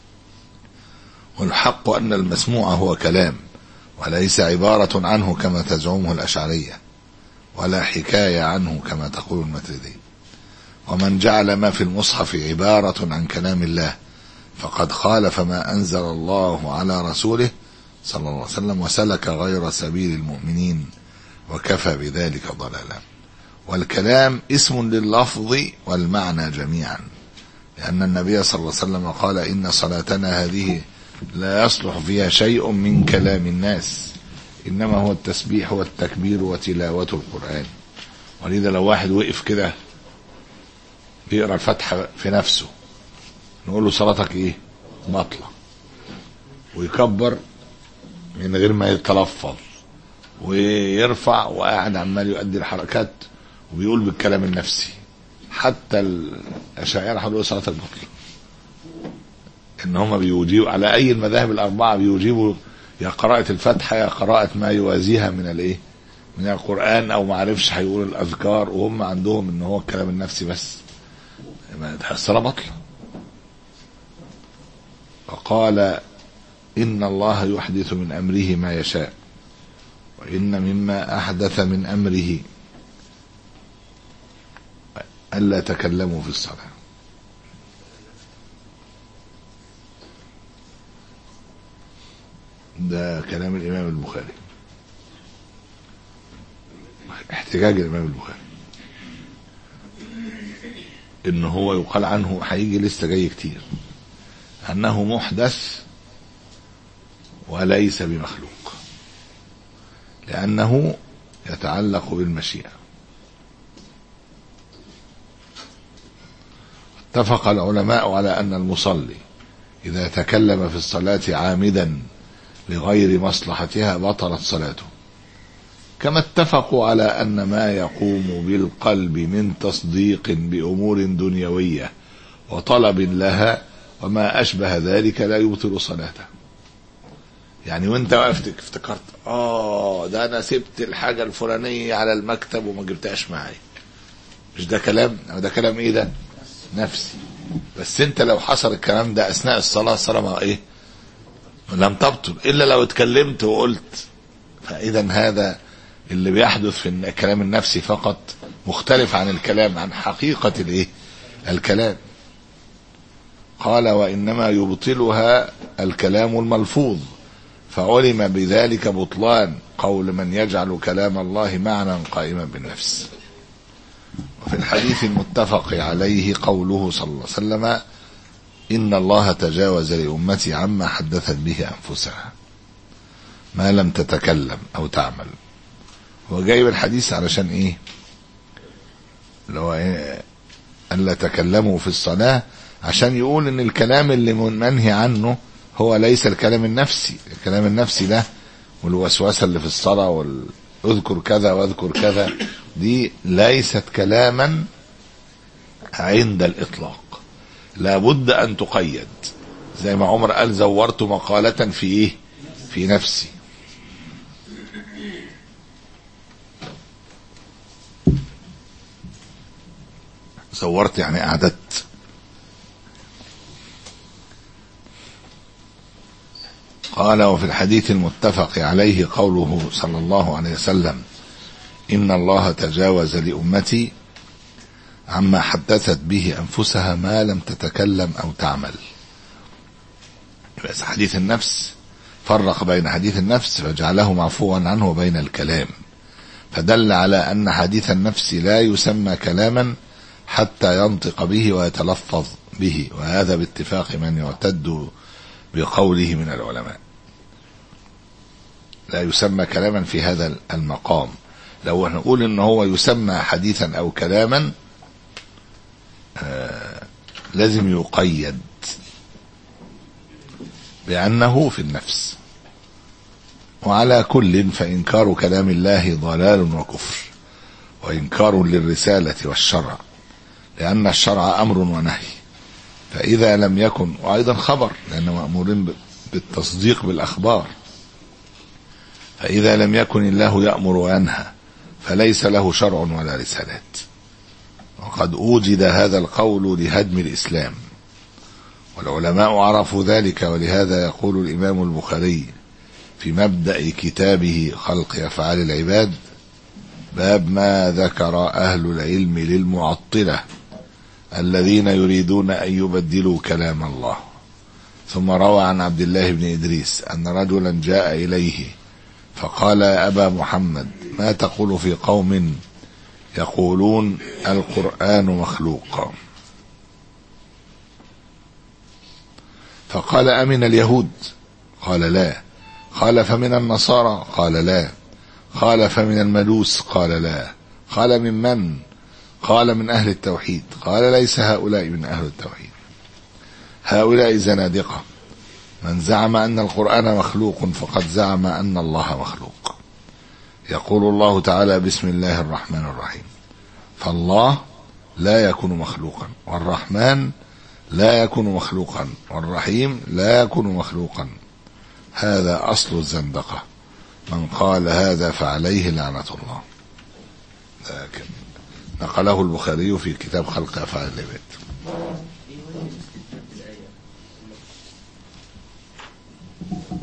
والحق أن المسموع هو كلام وليس عبارة عنه كما تزعمه الأشعرية، ولا حكاية عنه كما تقول الماتريدية. ومن جعل ما في المصحف عبارة عن كلام الله فقد خالف ما أنزل الله على رسوله صلى الله عليه وسلم، وسلك غير سبيل المؤمنين، وكفى بذلك ضلالا. والكلام اسم لللفظ والمعنى جميعا، لأن النبي صلى الله عليه وسلم قال: إن صلاتنا هذه لا يصلح فيها شيء من كلام الناس، إنما هو التسبيح والتكبير وتلاوة القرآن. ولذا لو واحد وقف كده بيقرأ الفتحة في نفسه نقول له: صلاتك إيه؟ بطلة. ويكبر من غير ما يتلفظ ويرفع وقاعد عمال يؤدي الحركات وبيقول بالكلام النفسي. حتى الأشاعرة هيقولوا صلاتك بطلة، ان هم بيجيبوا على اي المذاهب الاربعه، بيجيبوا يا قراءة الفاتحة يا قراءة ما يوازيها من الايه من القرآن، او ما عرفش هيقول الاذكار، وهم عندهم ان هو الكلام النفسي بس. الصلاة بطلة. فقال إن الله يحدث من أمره ما يشاء، وإن مما أحدث من أمره ألا تكلموا في الصلاة. ده كلام الإمام البخاري، احتجاج الإمام البخاري إن هو يقال عنه، هيجي لسه جاي كتير، أنه محدث وليس بمخلوق، لأنه يتعلق بالمشيئة. اتفق العلماء على أن المصلي إذا تكلم في الصلاة عامدا لغير مصلحتها بطلت صلاته، كما اتفقوا على أن ما يقوم بالقلب من تصديق بأمور دنيوية وطلب لها وما أشبه ذلك لا يبطل صلاته. يعني وانت وقفت افتكرت اه ده انا سبت الحاجة الفلانية على المكتب وما جبتهاش معايا، مش ده كلام؟ ده كلام ايه؟ ده نفسي. بس انت لو حصل الكلام ده اثناء الصلاة، الصلاة ما ايه لم تبطل الا لو اتكلمت وقلت. فاذا هذا اللي بيحدث في الكلام النفسي فقط، مختلف عن الكلام عن حقيقة الايه الكلام. قال وإنما يبطلها الكلام الملفوظ، فعلم بذلك بطلان قول من يجعل كلام الله معنى قائما بالنفس. وفي الحديث المتفق عليه قوله صلى الله عليه وسلم إن الله تجاوز لأمتي عما حدثت به أنفسها ما لم تتكلم أو تعمل. هو جايب الحديث علشان إيه؟ لو إيه ألا تكلموا في الصلاة، عشان يقول إن الكلام اللي منهي عنه هو ليس الكلام النفسي. الكلام النفسي ده والوسوسة اللي في الصلاة واذكر كذا واذكر كذا، دي ليست كلاما عند الإطلاق، لابد أن تقيد. زي ما عمر قال زورت مقالة في إيه؟ في نفسي. زورت يعني أعددت. قال وفي الحديث المتفق عليه قوله صلى الله عليه وسلم إن الله تجاوز لأمتي عما حدثت به أنفسها ما لم تتكلم أو تعمل. بس حديث النفس فرق بين حديث النفس فجعله معفوا عنه وبين الكلام، فدل على أن حديث النفس لا يسمى كلاما حتى ينطق به ويتلفظ به، وهذا باتفاق من يعتد بقوله من العلماء. لا يسمى كلاما في هذا المقام. لو نقول ان هو يسمى حديثا او كلاما آه لازم يقيد بأنه في النفس. وعلى كل فإنكار كلام الله ضلال وكفر، وإنكار للرسالة والشرع، لأن الشرع أمر ونهي، فإذا لم يكن، وأيضا خبر لأنه مأمورين بالتصديق بالأخبار، فإذا لم يكن الله يأمر وينهى فليس له شرع ولا رسالات. وقد أوجد هذا القول لهدم الإسلام، والعلماء عرفوا ذلك، ولهذا يقول الإمام البخاري في مبدأ كتابه خلق أفعال العباد باب ما ذكر أهل العلم للمعطلة الذين يريدون أن يبدلوا كلام الله. ثم روى عن عبد الله بن إدريس أن رجلا جاء إليه فقال يا أبا محمد ما تقول في قوم يقولون القرآن مخلوق؟ فقال أمن اليهود؟ قال لا. قال فمن النصارى؟ قال لا. قال فمن المجوس؟ قال لا. قال من من؟ قال من أهل التوحيد. قال ليس هؤلاء من أهل التوحيد، هؤلاء زنادقة، من زعم أن القرآن مخلوق فقد زعم أن الله مخلوق. يقول الله تعالى بسم الله الرحمن الرحيم، فالله لا يكون مخلوقا، والرحمن لا يكون مخلوقا، والرحيم لا يكون مخلوقا. هذا أصل الزندقة، من قال هذا فعليه لعنة الله. لكن نقله البخاري في كتاب خلق أفعال العباد.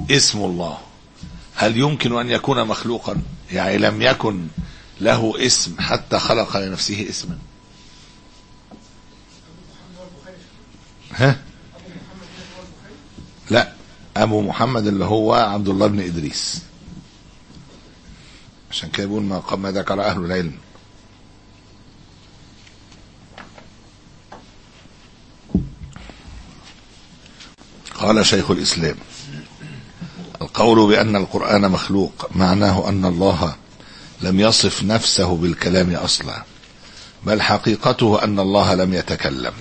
اسم الله هل يمكن أن يكون مخلوقا؟ يعني لم يكن له اسم حتى خلق لنفسه اسما. ها؟ لا، أبو محمد اللي هو عبد الله بن إدريس، عشان كده يقول ما قام ذكر أهل العلم. قال شيخ الإسلام: القول بأن القرآن مخلوق معناه أن الله لم يصف نفسه بالكلام أصلا، بل حقيقته أن الله لم يتكلم،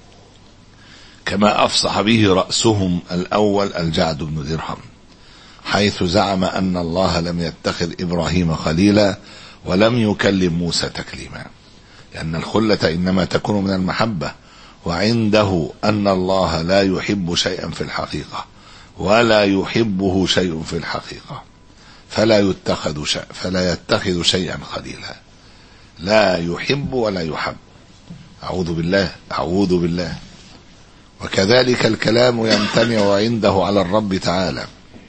كما أفصح به رأسهم الأول الجعد بن درهم، حيث زعم أن الله لم يتخذ إبراهيم خليلا ولم يكلم موسى تكليما، لأن الخلة إنما تكون من المحبة، وعنده أن الله لا يحب شيئا في الحقيقة ولا يحبه شيء في الحقيقة، فلا يتخذ شيء فلا يتخذ شيئا خليلا، لا يحب ولا يحب. أعوذ بالله أعوذ بالله. وكذلك الكلام يمتنع عنده على الرب تعالى،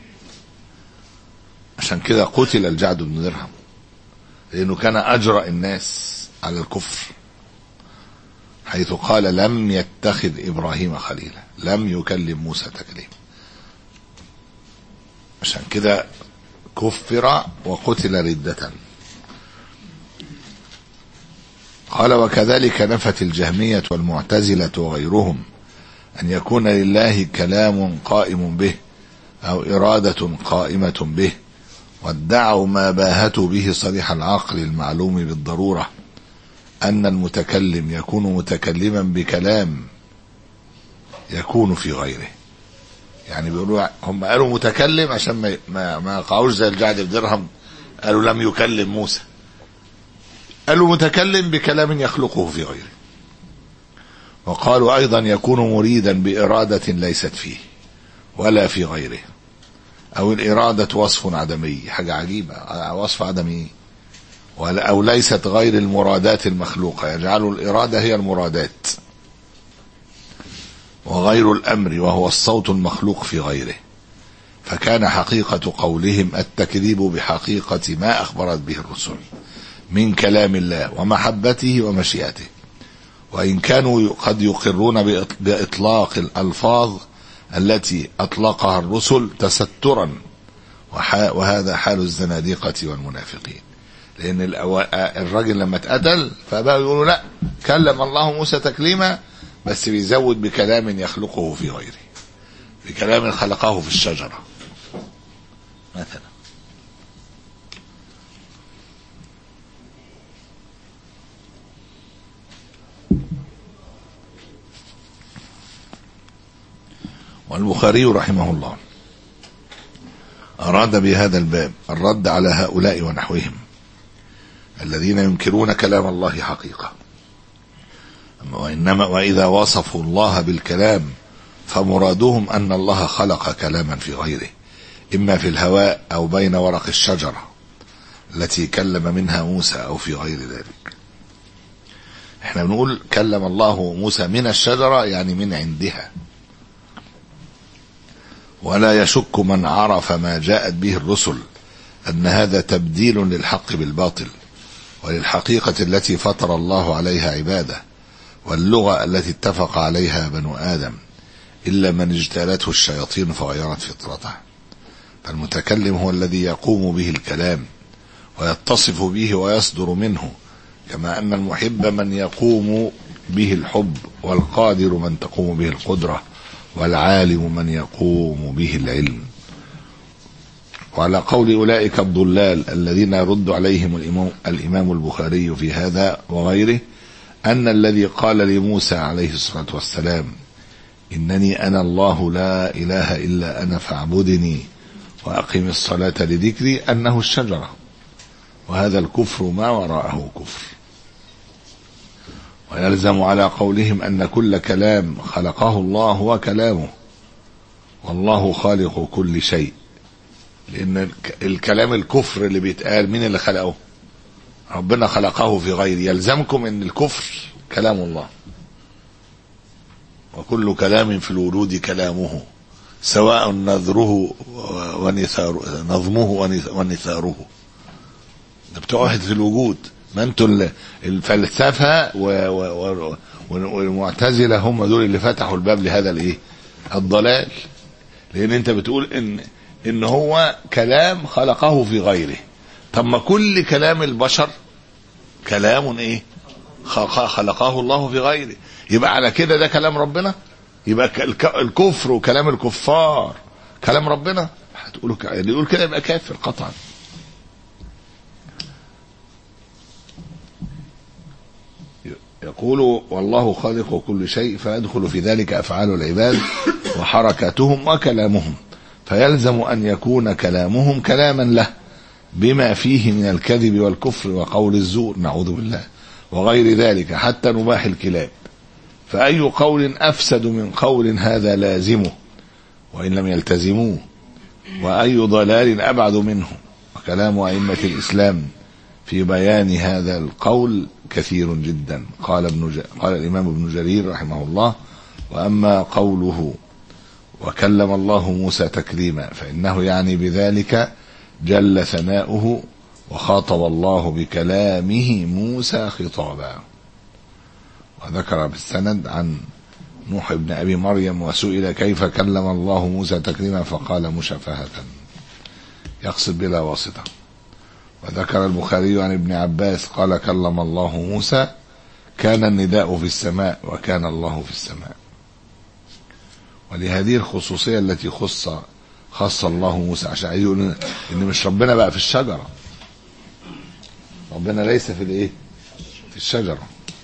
عشان كده قتل الجعد بن درهم، لأنه كان أجرأ الناس على الكفر، حيث قال لم يتخذ إبراهيم خليلا، لم يكلم موسى تكليما، عشان كده كفر وقتل ردة. قال: وكذلك نفت الجهمية والمعتزلة وغيرهم أن يكون لله كلام قائم به أو إرادة قائمة به، وادعوا ما باهتوا به صريح العقل المعلوم بالضرورة، أن المتكلم يكون متكلما بكلام يكون في غيره. يعني بيقولوا هم قالوا متكلم عشان ما ما, ما يقعوش زي الجعد بن درهم، قالوا لم يكلم موسى، قالوا متكلم بكلام يخلقه في غيره. وقالوا أيضا يكون مريدا بإرادة ليست فيه ولا في غيره، أو الإرادة وصف عدمي، حاجة عجيبة، وصف عدمي، أو ليست غير المرادات المخلوقة، يجعلوا الإرادة هي المرادات، وغير الأمر وهو الصوت المخلوق في غيره. فكان حقيقة قولهم التكذيب بحقيقة ما أخبرت به الرسل من كلام الله ومحبته ومشيئته، وإن كانوا قد يقرون بإطلاق الألفاظ التي أطلقها الرسل تسترا، وهذا حال الزنادقة والمنافقين. لأن الرجل لما اتقتل فبقوا يقولوا لا، كلم الله موسى تكليما، بس بيزود بكلام يخلقه في غيره، بكلام خلقه في الشجرة مثلا. والبخاري رحمه الله أراد بهذا الباب الرد على هؤلاء ونحوهم الذين ينكرون كلام الله حقيقة، وإنما وإذا وصفوا الله بالكلام فمرادهم أن الله خلق كلاما في غيره، إما في الهواء أو بين ورق الشجرة التي كلم منها موسى أو في غير ذلك. احنا بنقول كلم الله موسى من الشجرة، يعني من عندها. ولا يشك من عرف ما جاءت به الرسل أن هذا تبديل للحق بالباطل، وللحقيقة التي فطر الله عليها عباده، واللغة التي اتفق عليها بنو آدم، إلا من اجتالته الشياطين فغيرت فطرته. فالمتكلم هو الذي يقوم به الكلام ويتصف به ويصدر منه، كما أن المحب من يقوم به الحب، والقادر من تقوم به القدرة، والعالم من يقوم به العلم. وعلى قول أولئك الضلال الذين يرد عليهم الإمام, الإمام البخاري في هذا وغيره، أن الذي قال لموسى عليه الصلاة والسلام إنني أنا الله لا إله إلا أنا فاعبدني وأقم الصلاة لذكري، أنه الشجرة، وهذا الكفر ما وراءه كفر. ويلزم على قولهم أن كل كلام خلقه الله هو كلامه، والله خالق كل شيء، لأن الكلام الكفر اللي بيتقال مين اللي خلقه؟ ربنا خلقه في غيره. يلزمكم أن الكفر كلام الله، وكل كلام في الورود كلامه، سواء نذره ونثاره، نظمه ونثاره. ده بتوع وحدة الوجود. ما انتوا الفلسفة والمعتزلة هم دول اللي فتحوا الباب لهذا الايه الضلال. لان انت بتقول ان ان هو كلام خلقه في غيره. طب ما كل كلام البشر كلام ايه خلقه الله في غيره، يبقى على كده ده كلام ربنا؟ يبقى الكفر وكلام الكفار كلام ربنا؟ هتقولوا اللي يقول كده يبقى كافر قطعا. يقول والله خالق كل شيء، فيدخل في ذلك أفعال العباد وحركاتهم وكلامهم، فيلزم أن يكون كلامهم كلاما له بما فيه من الكذب والكفر وقول الزور، نعوذ بالله، وغير ذلك حتى نباح الكلاب. فأي قول أفسد من قول هذا لازمه وإن لم يلتزموه، وأي ضلال أبعد منه. وكلام أئمة الإسلام في بيان هذا القول كثير جدا. قال ابن ج... قال الإمام ابن جرير رحمه الله: وأما قوله وكلم الله موسى تكليما فإنه يعني بذلك جل ثناؤه وخاطب الله بكلامه موسى خطابا. وذكر بالسند عن نوح بن أبي مريم: وسئل كيف كلم الله موسى تكليما فقال مشافهة، يقصد بلا واسطة. وذكر البخاري عن ابن عباس قال: كلم الله موسى كان النداء في السماء وكان الله في السماء. ولهذه الخصوصية التي خص خص الله موسى، عشان يقول ان مش ربنا بقى في الشجرة، ربنا ليس في الايه في الشجرة،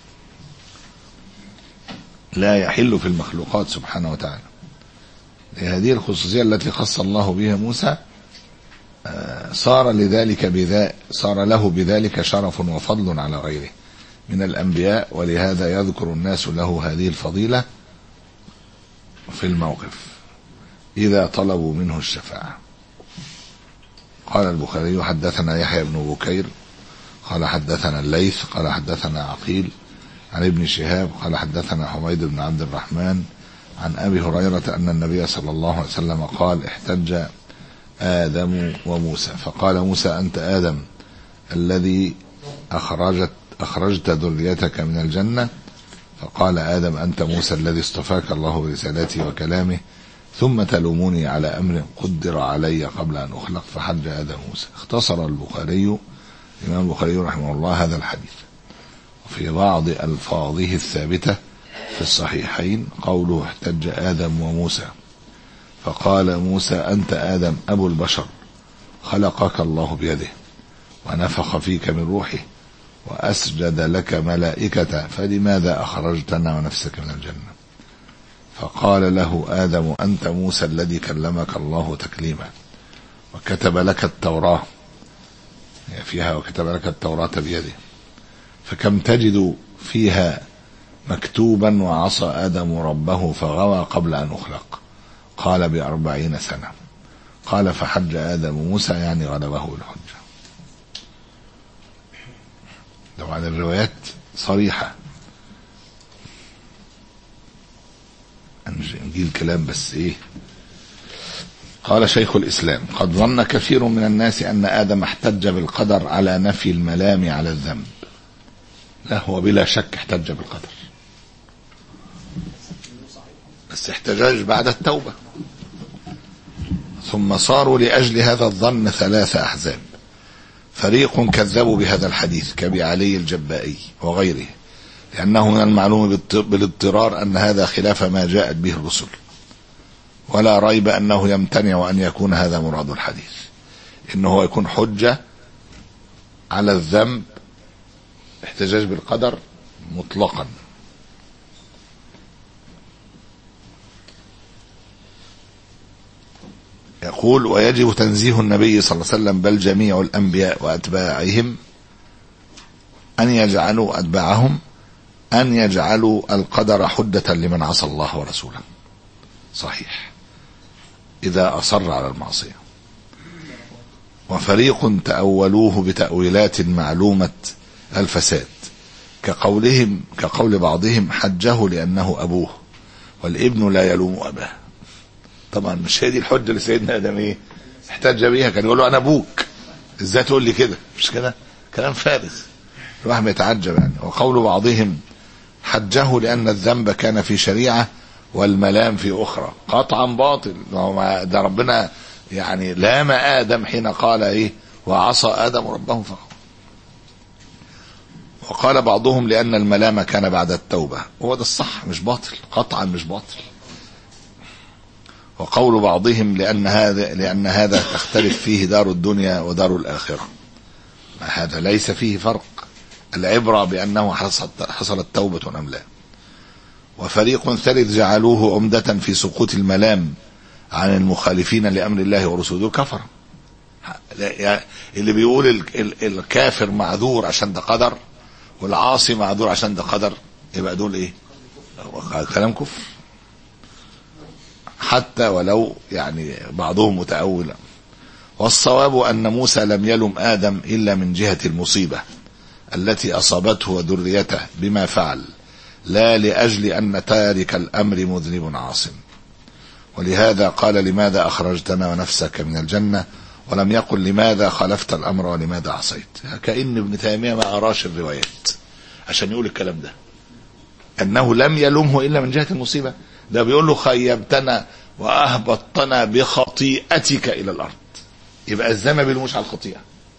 لا يحل في المخلوقات سبحانه وتعالى. لهذه الخصوصية التي خص الله بها موسى صار لذلك بذا صار له بذلك شرف وفضل على غيره من الأنبياء، ولهذا يذكر الناس له هذه الفضيلة في الموقف إذا طلبوا منه الشفاعة. قال البخاري: حدثنا يحيى بن بكير قال حدثنا الليث قال حدثنا عقيل عن ابن شهاب قال حدثنا حميد بن عبد الرحمن عن أبي هريرة أن النبي صلى الله عليه وسلم قال: احتج آدم وموسى فقال موسى: أنت آدم الذي أخرجت أخرجت ذريتك من الجنة. فقال آدم: أنت موسى الذي اصطفاك الله برسالته وكلامه، ثم تلوموني على أمر قدر علي قبل أن أخلق. فحج آدم موسى. اختصر البخاري الإمام البخاري رحمه الله هذا الحديث. وفي بعض ألفاظه الثابتة في الصحيحين قوله: احتج آدم وموسى فقال موسى: أنت آدم أبو البشر، خلقك الله بيده ونفخ فيك من روحه وأسجد لك ملائكة، فلماذا أخرجتنا ونفسك من الجنة؟ فقال له آدم: أنت موسى الذي كلمك الله تكليما وكتب لك التوراة فيها وكتب لك التوراة بيده، فكم تجد فيها مكتوبا وعصى آدم ربه فغوى قبل أن أخلق؟ قال: بأربعين سنة. قال: فحج آدم موسى يعني غلبه الحجة. طبعا الروايات صريحة، نجي الكلام بس ايه. قال شيخ الإسلام: قد ظن كثير من الناس أن آدم احتج بالقدر على نفي الملام على الذنب. لا، هو بلا شك احتج بالقدر، بس احتجاج بعد التوبة. ثم صاروا لأجل هذا الظن ثلاثة أحزاب: فريق كذبوا بهذا الحديث كأبي علي الجبائي وغيره، لأنه من المعلوم بالاضطرار أن هذا خلاف ما جاءت به الرسل، ولا ريب أنه يمتنع أن يكون هذا مراد الحديث، إنه يكون حجة على الذنب احتجاج بالقدر مطلقا. يقول: ويجب تنزيه النبي صلى الله عليه وسلم بل جميع الأنبياء وأتباعهم أن يجعلوا أتباعهم أن يجعلوا القدر حجة لمن عصى الله ورسوله. صحيح، إذا أصر على المعصية. وفريق تأولوه بتأويلات معلومة الفساد، كقولهم كقول بعضهم: حجه لأنه أبوه والابن لا يلوم أباه. طبعا مش هي دي الحجه لسيدنا ادم ايه احتج بيها، كان يقول له انا ابوك ازاي تقول لي كده؟ مش كده كلام فارغ، الواحد يتعجب يعني. وقول بعضهم حجه لان الذنب كان في شريعه والملام في اخرى، قطعا باطل. ده ربنا يعني لام ادم حين قال ايه وعصى ادم ربه فغوى. وقال بعضهم لان الملام كان بعد التوبه، هو ده الصح مش باطل، قطعا مش باطل. وقول بعضهم لان هذا لان هذا تختلف فيه دار الدنيا ودار الاخره، هذا ليس فيه فرق، العبره بانه حصلت حصلت توبه ام لا. وفريق ثالث جعلوه عمدة في سقوط الملام عن المخالفين لأمر الله ورسوله كفر. اللي بيقول الكافر معذور عشان ده قدر والعاصي معذور عشان ده قدر، يبقى دول ايه؟ كلام كفر، حتى ولو يعني بعضهم متأولا. والصواب أن موسى لم يلم آدم إلا من جهة المصيبة التي أصابته وذريته بما فعل، لا لأجل أن تارك الأمر مذنب عاصم. ولهذا قال لماذا أخرجتنا ونفسك من الجنة، ولم يقل لماذا خالفت الأمر ولماذا عصيت. كأن ابن تيمية ما أراش الروايات عشان يقول الكلام ده، أنه لم يلومه إلا من جهة المصيبة. ده بيقول له خيبتنا وأهبطتنا بخطيئتك إلى الأرض، يبقى ازاي ما بيلوموش على الخطيئة.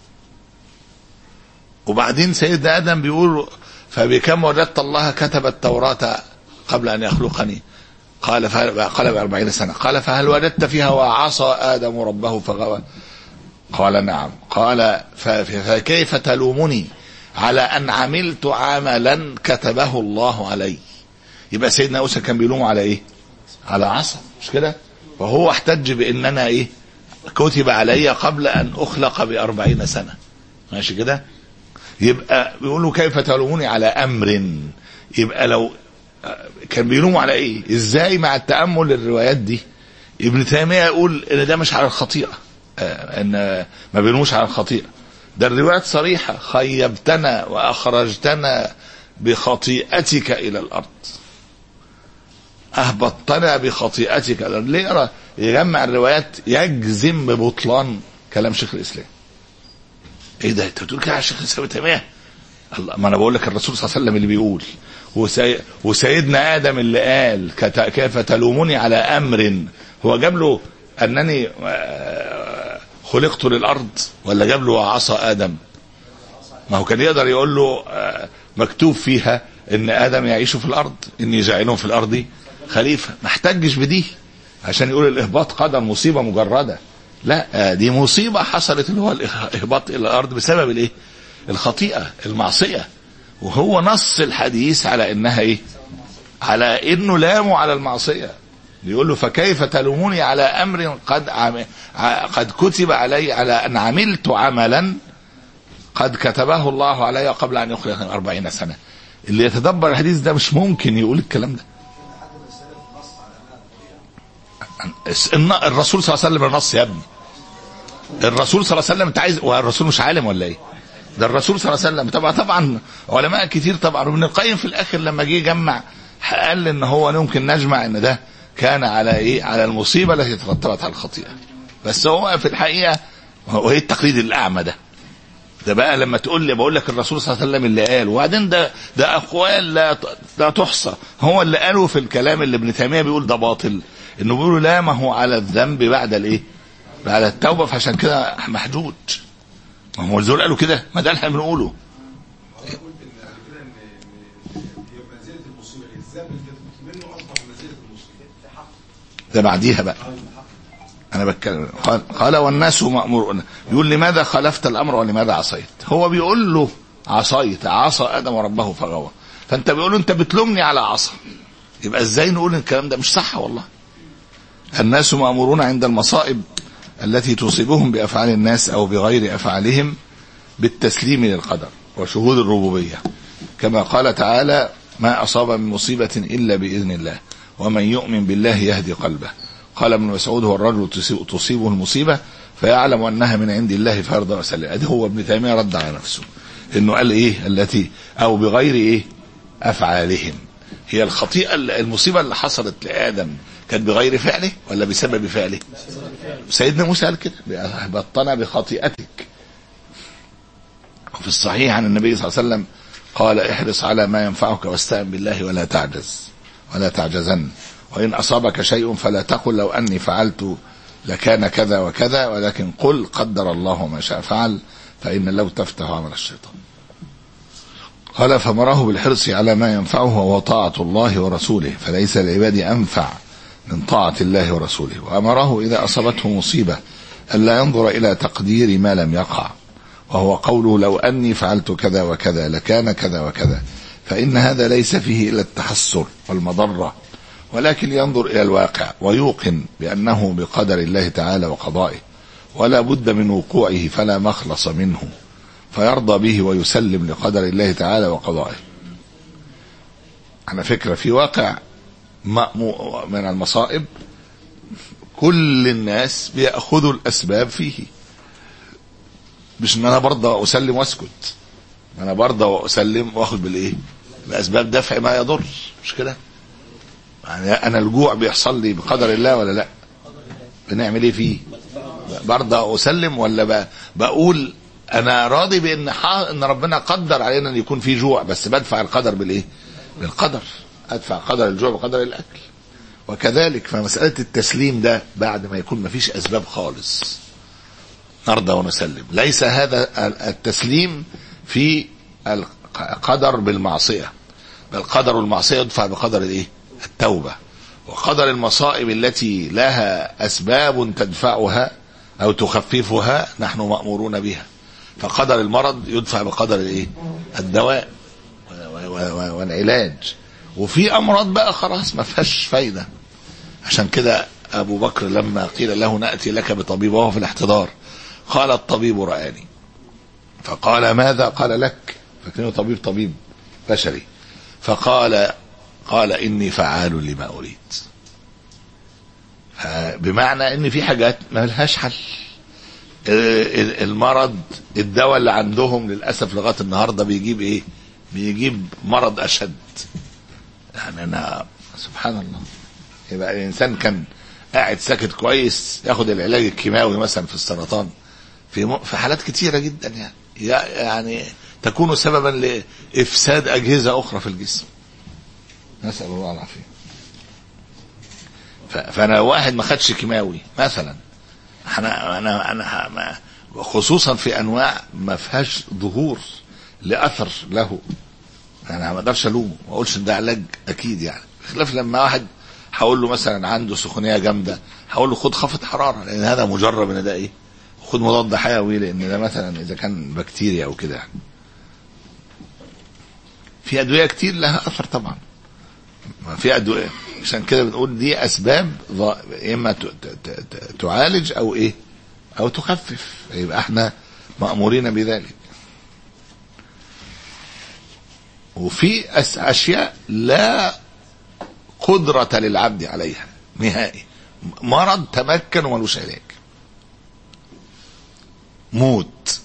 وبعدين سيدنا آدم بيقول فبكم وجدت الله كتب التوراة قبل أن يخلقني؟ قال قال بأربعين سنة. قال فهل وجدت فيها وعصى آدم ربه فغوى؟ قال نعم. قال فكيف تلومني على أن عملت عملا كتبه الله علي؟ يبقى سيدنا موسى كان بيلومه على إيه؟ على عصى، مش كده؟ وهو احتج بأننا إيه؟ كتب علي قبل أن أخلق بأربعين سنة، ماشي كده؟ يبقى بيقولوا كيف تلوموني على أمر، يبقى لو كان بيلوموا على إيه؟ إزاي مع التأمل للروايات دي ابن تيمية يقول إن ده مش على الخطيئة، إن ما بيلوموش على الخطيئة، ده الروايات صريحة خيبتنا وأخرجتنا بخطيئتك إلى الأرض، أهبطتنا بخطيئتك إلى الأرض. ليه يرى يجمع الروايات يجزم ببطلان كلام شيخ الإسلام؟ ايه ده انت بتقول كده على الشيخ الاسلام تيميه؟ الله، ما انا بقول لك الرسول صلى الله عليه وسلم اللي بيقول، وسي... وسيدنا ادم اللي قال كت... كيف تلوموني على امر، هو جاب له انني خلقت للارض ولا جاب له عصى ادم؟ ما هو كان يقدر يقول له مكتوب فيها ان ادم يعيش في الارض، اني جاعلهم في الارض خليفه، ما احتجش بدي عشان يقول الاهباط قدر مصيبه مجرده. لا، دي مصيبة حصلت اللي هو الإهباط إلى الأرض بسبب الإيه؟ الخطيئة، المعصية. وهو نص الحديث على إنها إيه؟ على إنه لاموا على المعصية. بيقول له فكيف تلوموني على أمر قد عم... قد كتب علي على أن عملت عملا قد كتبه الله علي قبل أن يخلق أربعين سنة. اللي يتدبر الحديث ده مش ممكن يقول الكلام ده. الرسول صلى الله عليه وسلم النص يا ابني، الرسول صلى الله عليه وسلم انت عايز، والرسول مش عالم ولا ايه؟ ده الرسول صلى الله عليه وسلم. طبعا طبعا علماء كتير طبعا، وابن القيم في الاخر لما جه يجمع قال ان هو ممكن نجمع ان ده كان على ايه؟ على المصيبه التي ترتبت على الخطيئه. بس هو في الحقيقه هو ايه التقليد الاعمى ده؟ ده بقى لما تقول لي بقول لك الرسول صلى الله عليه وسلم اللي قال، وبعدين ده ده اقوال لا لا تحصى، هو اللي قاله في الكلام اللي ابن تيميه بيقول ده باطل، انه بيقولوا لا ما هو على الذنب بعد الايه؟ بعد التوبه، فعشان كده محدود. ما هو الزول قالوا كده، ما ده اللي احنا بنقوله. ده بعديها بقى انا بتكلم. قال والناس مأمورون، بيقول لماذا خالفت الامر ولماذا عصيت؟ هو بيقول له عصيت، عصى ادم ربه فغوى، فانت بيقول له انت بتلومني على عصى، يبقى ازاي نقول الكلام ده؟ مش صح والله. الناس مأمورون عند المصائب التي تصيبهم بأفعال الناس أو بغير أفعالهم بالتسليم للقدر وشهود الربوبية، كما قال تعالى ما أصاب من مصيبة إلا بإذن الله ومن يؤمن بالله يهدي قلبه. قال ابن مسعود هو الرجل تصيبه المصيبة فيعلم أنها من عند الله فيرضى وسلم. أدي هو ابن تيمية رد على نفسه إنه قال إيه التي أو بغير إيه أفعالهم، هي الخطيئة المصيبة اللي حصلت لآدم كان بغير فعله ولا بسبب فعله؟ سيدنا موسى قال كده بطنا بخطيئتك. وفي الصحيح عن النبي صلى الله عليه وسلم قال احرص على ما ينفعك واستعن بالله ولا تعجز ولا تعجزن، وإن أصابك شيء فلا تقل لو أني فعلت لكان كذا وكذا، ولكن قل قدر الله ما شاء فعل، فإن لو تفتح عمل الشيطان. قال فمراه بالحرص على ما ينفعه وهو طاعة الله ورسوله، فليس للعباد أنفع من طاعة الله ورسوله. وأمره إذا أصابته مصيبة ألا ينظر إلى تقدير ما لم يقع، وهو قوله لو أني فعلت كذا وكذا لكان كذا وكذا، فإن هذا ليس فيه إلا التحسر والمضرة، ولكن ينظر إلى الواقع ويوقن بأنه بقدر الله تعالى وقضائه ولا بد من وقوعه فلا مخلص منه، فيرضى به ويسلم لقدر الله تعالى وقضائه. على فكرة في واقع من المصائب كل الناس بيأخذوا الأسباب فيه، مش ان انا برضى واسلم واسكت، انا برضى واسلم واخد بالايه؟ باسباب دفع ما يضر، مش كده؟ يعني انا الجوع بيحصل لي بقدر الله ولا لا؟ بنعمل ايه فيه؟ برضى واسلم ولا بقول انا راضي بان ان ربنا قدر علينا ان يكون في جوع، بس بدفع القدر بالايه؟ بالقدر، ادفع قدر الجوع بقدر الاكل. وكذلك فمسألة التسليم ده بعد ما يكون ما فيش اسباب خالص نرضى ونسلم، ليس هذا التسليم في القدر بالمعصية، بل قدر المعصية يدفع بقدر الايه؟ التوبة. وقدر المصائب التي لها أسباب تدفعها أو تخففها نحن مأمورون بها، فقدر المرض يدفع بقدر الايه؟ الدواء والعلاج. وفي أمراض بقى خلاص ما فيهاش فايدة، عشان كده أبو بكر لما قيل له نأتي لك بطبيب وهو في الاحتضار قال الطبيب رآني، فقال ماذا؟ قال لك، فكانه طبيب طبيب بشري، فقال قال إني فعال لما أريد، بمعنى إن في حاجات ما لهاش حل. المرض الدواء اللي عندهم للأسف لغاية النهاردة بيجيب إيه؟ بيجيب مرض أشد. يعني أنا سبحان الله، يبقى الإنسان كان قاعد ساكت كويس ياخد العلاج الكيماوي مثلا في السرطان في في حالات كتيرة جدا، يعني يعني تكون سببا لإفساد أجهزة أخرى في الجسم، نسأل الله العافية. فأنا واحد ما خدش كيماوي مثلا، أنا أنا أنا خصوصا في أنواع ما فيهاش ظهور لأثر له، أنا ما أقدرش ألومه ما أقولش إن ده علاج أكيد، يعني خلاف لما واحد هقول له مثلا عنده سخونية جامدة هقول له خد خفض حرارة، لأن هذا مجرب إن ده إيه؟ خد مضاد حيوي، لأن ده مثلا إذا كان بكتيريا أو كده. في أدوية كتير لها أثر طبعا، في أدوية عشان كده بنقول دي أسباب إما تعالج أو إيه أو تخفف، يبقى إحنا مأمورين بذلك. وفي أشياء لا قدرة للعبد عليها نهائي، مرض تمكن وملوش علاج، موت،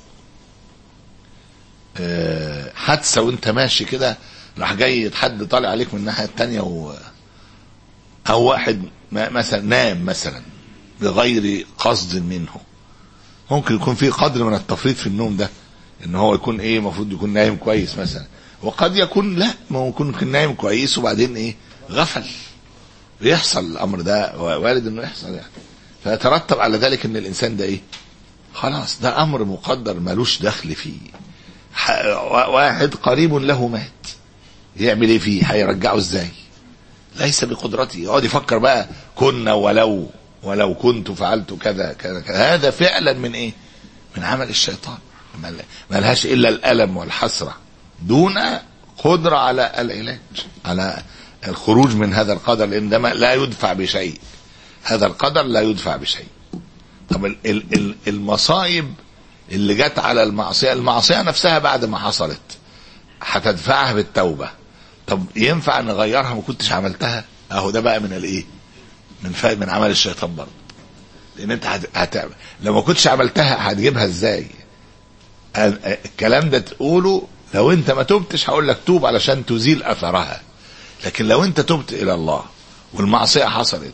أه حادثة وانت ماشي كده راح جاي حد طالع عليك من الناحية التانية و... او واحد مثلا نام مثلا بغير قصد منه، ممكن يكون في قدر من التفريط في النوم ده، ان هو يكون ايه مفروض يكون نايم كويس مثلا، وقد يكون لا ممكن يكون نايم كويس وبعدين ايه غفل، بيحصل الامر ده وارد انه يحصل يعني، فيترتب على ذلك ان الانسان ده ايه خلاص ده امر مقدر ملوش دخل فيه. واحد قريب له مات يعمل ايه فيه؟ هيرجعه ازاي؟ ليس بقدرته، يقعد يفكر بقى كنا ولو ولو كنت فعلت كذا كذا كذا، هذا فعلا من ايه؟ من عمل الشيطان، ما لهاش الا الالم والحسره دون قدره على العلاج، على الخروج من هذا القدر، لان ده لا يدفع بشيء، هذا القدر لا يدفع بشيء. طب المصايب اللي جت على المعصيه، المعصيه نفسها بعد ما حصلت هتدفعها بالتوبه، طب ينفع نغيرها ما كنتش عملتها؟ اهو ده بقى من الايه؟ من فائد من عمل الشيطان برضه، لان انت هت... هت... لو ما كنتش عملتها هتجيبها ازاي؟ الكلام ده تقوله لو انت ما تبتش هقول لك توب علشان تزيل اثرها، لكن لو انت تبت الى الله والمعصيه حصلت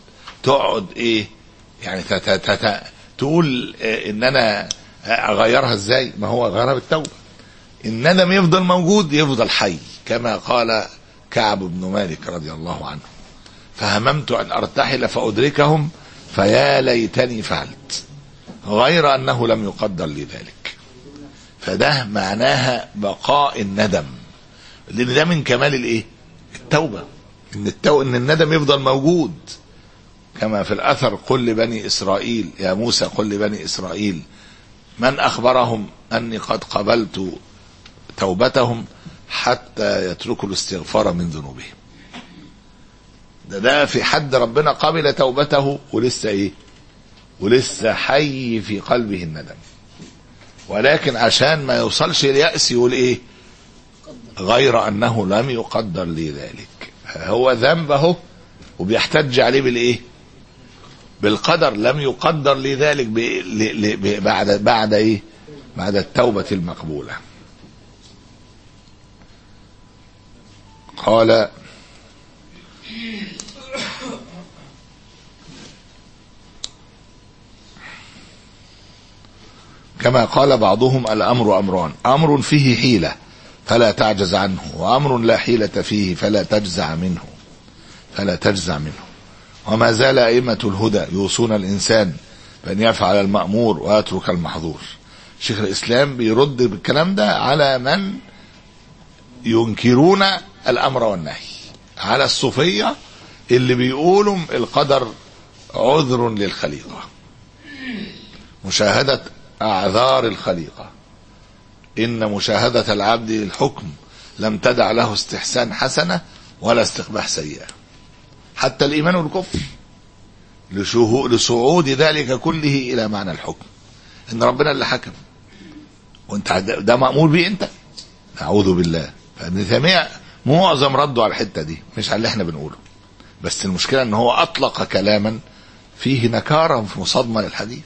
تقعد ايه يعني تت تقول ان انا اغيرها ازاي؟ ما هو غيرها بالتوبه. الندم يفضل موجود، يفضل حي، كما قال كعب بن مالك رضي الله عنه: فهممت ان ارتحل فادركهم فيا ليتني فعلت، غير انه لم يقدر لي ذلك. فده معناها بقاء الندم، لان ده من كمال الايه؟ التوبه. ان التو... ان الندم يفضل موجود، كما في الاثر: قل لبني اسرائيل يا موسى قل لبني اسرائيل من اخبرهم اني قد قبلت توبتهم حتى يتركوا الاستغفار من ذنوبهم. ده ده في حد ربنا قبل توبته ولسه ايه؟ ولسه حي في قلبه الندم، ولكن عشان ما يوصلش اليأس يقول ايه؟ غير انه لم يقدر لي ذلك. هو ذنبه وبيحتج عليه بالايه؟ بالقدر. لم يقدر لي ذلك ب... ل... ل... بعد بعد ايه؟ بعد التوبة المقبولة. قال: كما قال بعضهم: الأمر أمران، أمر فيه حيلة فلا تعجز عنه، وأمر لا حيلة فيه فلا تجزع منه فلا تجزع منه. وما زال أئمة الهدى يوصون الإنسان بأن يفعل المأمور ويترك المحظور. شيخ الإسلام بيرد بالكلام ده على من ينكرون الأمر والنهي، على الصوفية اللي بيقولوا القدر عذر للخليقة، مشاهدة أعذار الخليقة، إن مشاهدة العبد للحكم لم تدع له استحسان حسنة ولا استقباح سيئة. حتى الإيمان والكفر لصعود ذلك كله إلى معنى الحكم، إن ربنا اللي حكم وانت ده مأمور به انت. أعوذ بالله. فابن تيمية معظم رده على الحتة دي، مش على اللي احنا بنقوله، بس المشكلة ان هو أطلق كلاما فيه نكارة في مصادمة للحديث.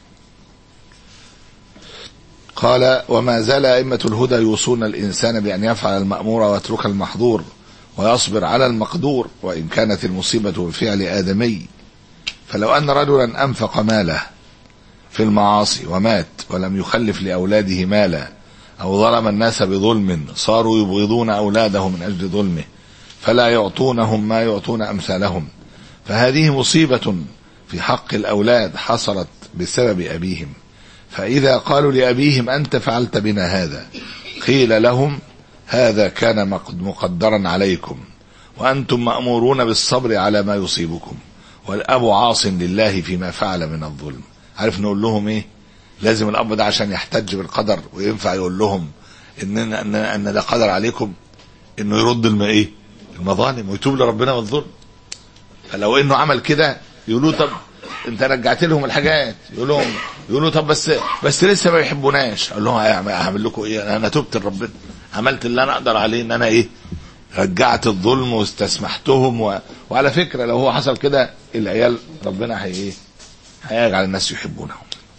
قال: وما زال أئمة الهدى يوصون الإنسان بأن يفعل المأمور ويترك المحظور ويصبر على المقدور، وإن كانت المصيبة بفعل آدمي. فلو أن رجلا أنفق ماله في المعاصي ومات ولم يخلف لأولاده مالا، أو ظلم الناس بظلم صاروا يبغضون أولاده من أجل ظلمه فلا يعطونهم ما يعطون أمثالهم، فهذه مصيبة في حق الأولاد حصلت بسبب أبيهم. فإذا قالوا لأبيهم: أنت فعلت بنا هذا، قيل لهم: هذا كان مقدرا عليكم وأنتم مأمورون بالصبر على ما يصيبكم، والأب عاص لله فيما فعل من الظلم. عارف نقول لهم ايه؟ لازم الأب ده عشان يحتج بالقدر وينفع يقول لهم ان ان ان ده قدر عليكم، انه يرد الم ايه؟ المظالم ويتوب لربنا من الظلم. فلو انه عمل كده يقولوا: طب انت رجعت لهم الحاجات، يقول لهم يقولوا: طب بس بس لسه ما يحبوناش. اقول لهم: هعمل لكم ايه؟ انا تبت لربنا، عملت اللي انا اقدر عليه، ان انا ايه؟ رجعت الظلم واستسمحتهم. و... وعلى فكرة لو هو حصل كده العيال ربنا هي ايه؟ هيجعل الناس يحبونهم.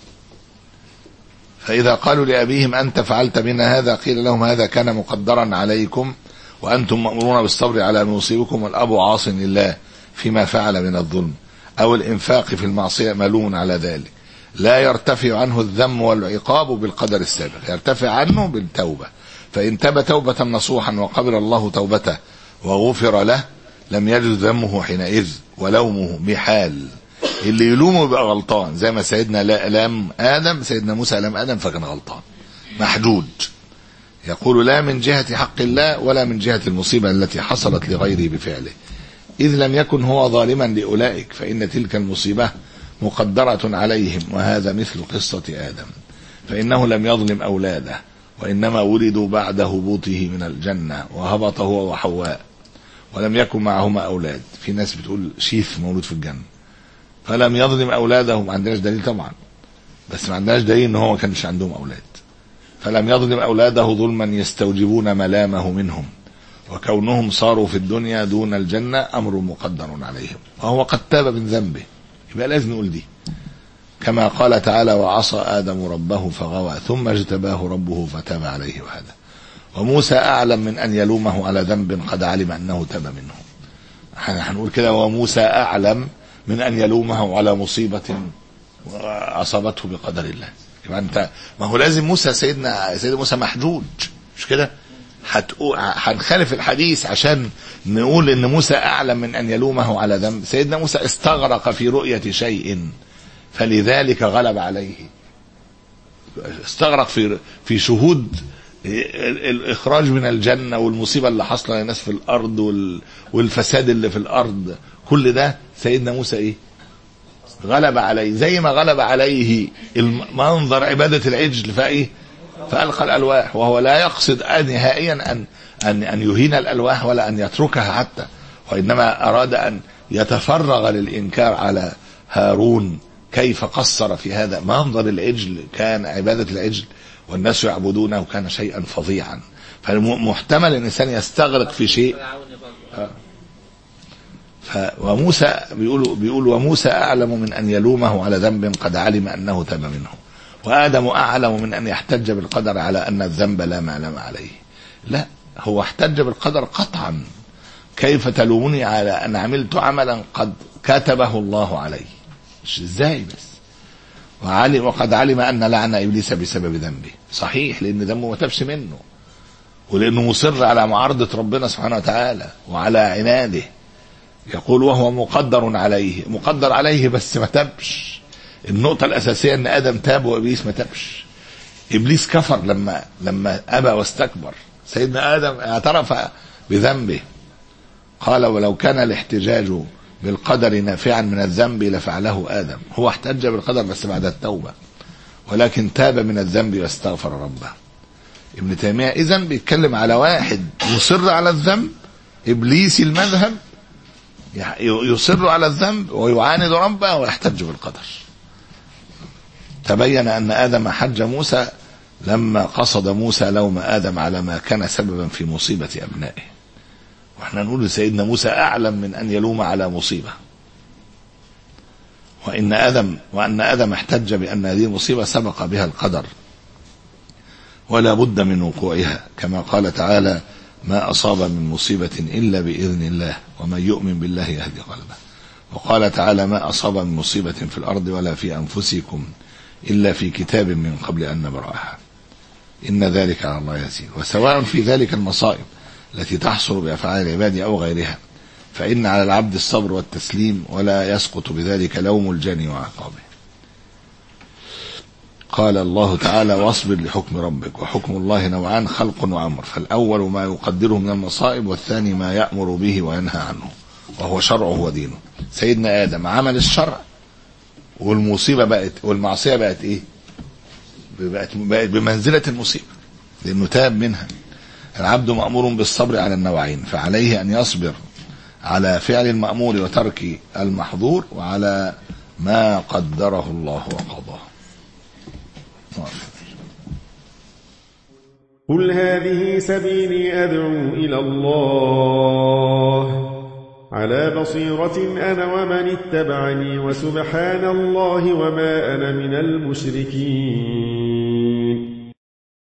فإذا قالوا لأبيهم: أنت فعلت بنا هذا، قيل لهم: هذا كان مقدرا عليكم وأنتم مأمورون بالصبر على ما يصيبكم، والأب عاص لله فيما فعل من الظلم أو الإنفاق في المعصية ملوم على ذلك، لا يرتفع عنه الذم والعقاب بالقدر السابق، يرتفع عنه بالتوبة. فإن تاب توبة نصوحا وقبل الله توبته وغفر له لم يجد ذمه حينئذ ولومه بحال. اللي يلومه يبقى غلطان، زي ما سيدنا لام آدم، سيدنا موسى لام آدم فكان غلطان محدود. يقول: لا من جهة حق الله ولا من جهة المصيبة التي حصلت لغيره بفعله، إذ لم يكن هو ظالما لأولئك، فإن تلك المصيبة مقدرة عليهم، وهذا مثل قصة آدم، فإنه لم يظلم أولاده، وإنما ولدوا بعد هبوطه من الجنة، وهبط هو وحواء ولم يكن معهما أولاد. في ناس بتقول شيث مولود في الجنة، فلم يظلم أولاده. ما عندناش دليل طبعا، بس ما عندناش دليل إن هو ما كانش عندهم أولاد. فلم يظلم أولاده ظلما يستوجبون ملامه منهم، وكونهم صاروا في الدنيا دون الجنة أمر مقدر عليهم، وهو قد تاب من ذنبه. يبقى لازم نقول دي، كما قال تعالى: وعصى آدم ربه فغوى ثم اجتباه ربه فتاب عليه وهدى. وموسى أعلم من أن يلومه على ذنب قد علم أنه تاب منه. هنقول كده: وموسى أعلم من أن يلومه على مصيبة أصابته بقدر الله. يبقى أنت ما هو لازم موسى سيدنا سيدنا موسى محجوج مش كده؟ هنخالف الحديث عشان نقول إن موسى أعلم من أن يلومه على ذنب. سيدنا موسى استغرق في رؤية شيء فلذلك غلب عليه. استغرق في في شهود الإخراج من الجنة والمصيبة اللي حصل للناس في الأرض والفساد اللي في الأرض، كل ده سيدنا موسى إيه؟ غلب عليه. زي ما غلب عليه المنظر عبادة العجل فإيه؟ فألقى الألواح، وهو لا يقصد نهائيا أن أن أن يهين الألواح ولا أن يتركها حتى، وإنما أراد أن يتفرغ للإنكار على هارون كيف قصر في هذا. منظر العجل كان عبادة العجل والناس يعبدونه كان شيئا فظيعا، فمحتمل الإنسان يستغرق في شيء. وموسى بيقول بيقول وموسى أعلم من أن يلومه على ذنب قد علم أنه تاب منه، وآدم أعلم من أن يحتج بالقدر على أن الذنب لا معلم عليه. لا، هو احتج بالقدر قطعا. كيف تلومني على أن عملت عملا قد كتبه الله علي؟ مش ازاي بس. وعلم وقد علم أن لعن إبليس بسبب ذنبه، صحيح، لأن ذنبه ما تبش منه، ولأنه مصر على معارضة ربنا سبحانه وتعالى وعلى عناده. يقول وهو مقدر عليه، مقدر عليه بس ما تبش. النقطة الأساسية أن آدم تاب وإبليس ما تبش. إبليس كفر لما لما أبى واستكبر. سيدنا آدم اعترف بذنبه، قال ولو كان الاحتجاج بالقدر نافعا من الذنب لفعله آدم. هو احتج بالقدر بس بعد التوبة، ولكن تاب من الذنب واستغفر ربه. ابن تيمية إذن بيتكلم على واحد يصر على الذنب، إبليس المذهب يصر على الذنب ويعاند ربه ويحتج بالقدر. تبين أن آدم حج موسى لما قصد موسى لوم آدم على ما كان سببا في مصيبة أبنائه. واحنا نقول لسيدنا موسى أعلم من أن يلوم على مصيبة، وإن آدم وأن آدم احتج بأن هذه المصيبة سبق بها القدر ولا بد من وقوعها، كما قال تعالى ما أصاب من مصيبة إلا بإذن الله ومن يؤمن بالله يهدي قلبه. وقال تعالى ما أصاب من مصيبة في الأرض ولا في أنفسكم إلا في كتاب من قبل أن نبرأها إن ذلك على الله يسير. وسواء في ذلك المصائب التي تحصل بأفعال العباد أو غيرها، فإن على العبد الصبر والتسليم ولا يسقط بذلك لوم الجاني وعقابه. قال الله تعالى واصبر لحكم ربك. وحكم الله نوعان، خلق وأمر، فالأول ما يقدره من المصائب، والثاني ما يأمر به وينهى عنه وهو شرعه ودينه. سيدنا آدم عمل الشرع والمصيبة بقت والمعصية بقت إيه؟ بقت, بقت بمنزلة المصيبة لأنه تاب منها. العبد مأمور بالصبر على النوعين، فعليه أن يصبر على فعل المأمور وترك المحظور، وعلى ما قدره الله وقضاه. قل هذه سبيلي أدعو إلى الله على بصيرة أنا ومن اتبعني وسبحان الله وما أنا من المشركين.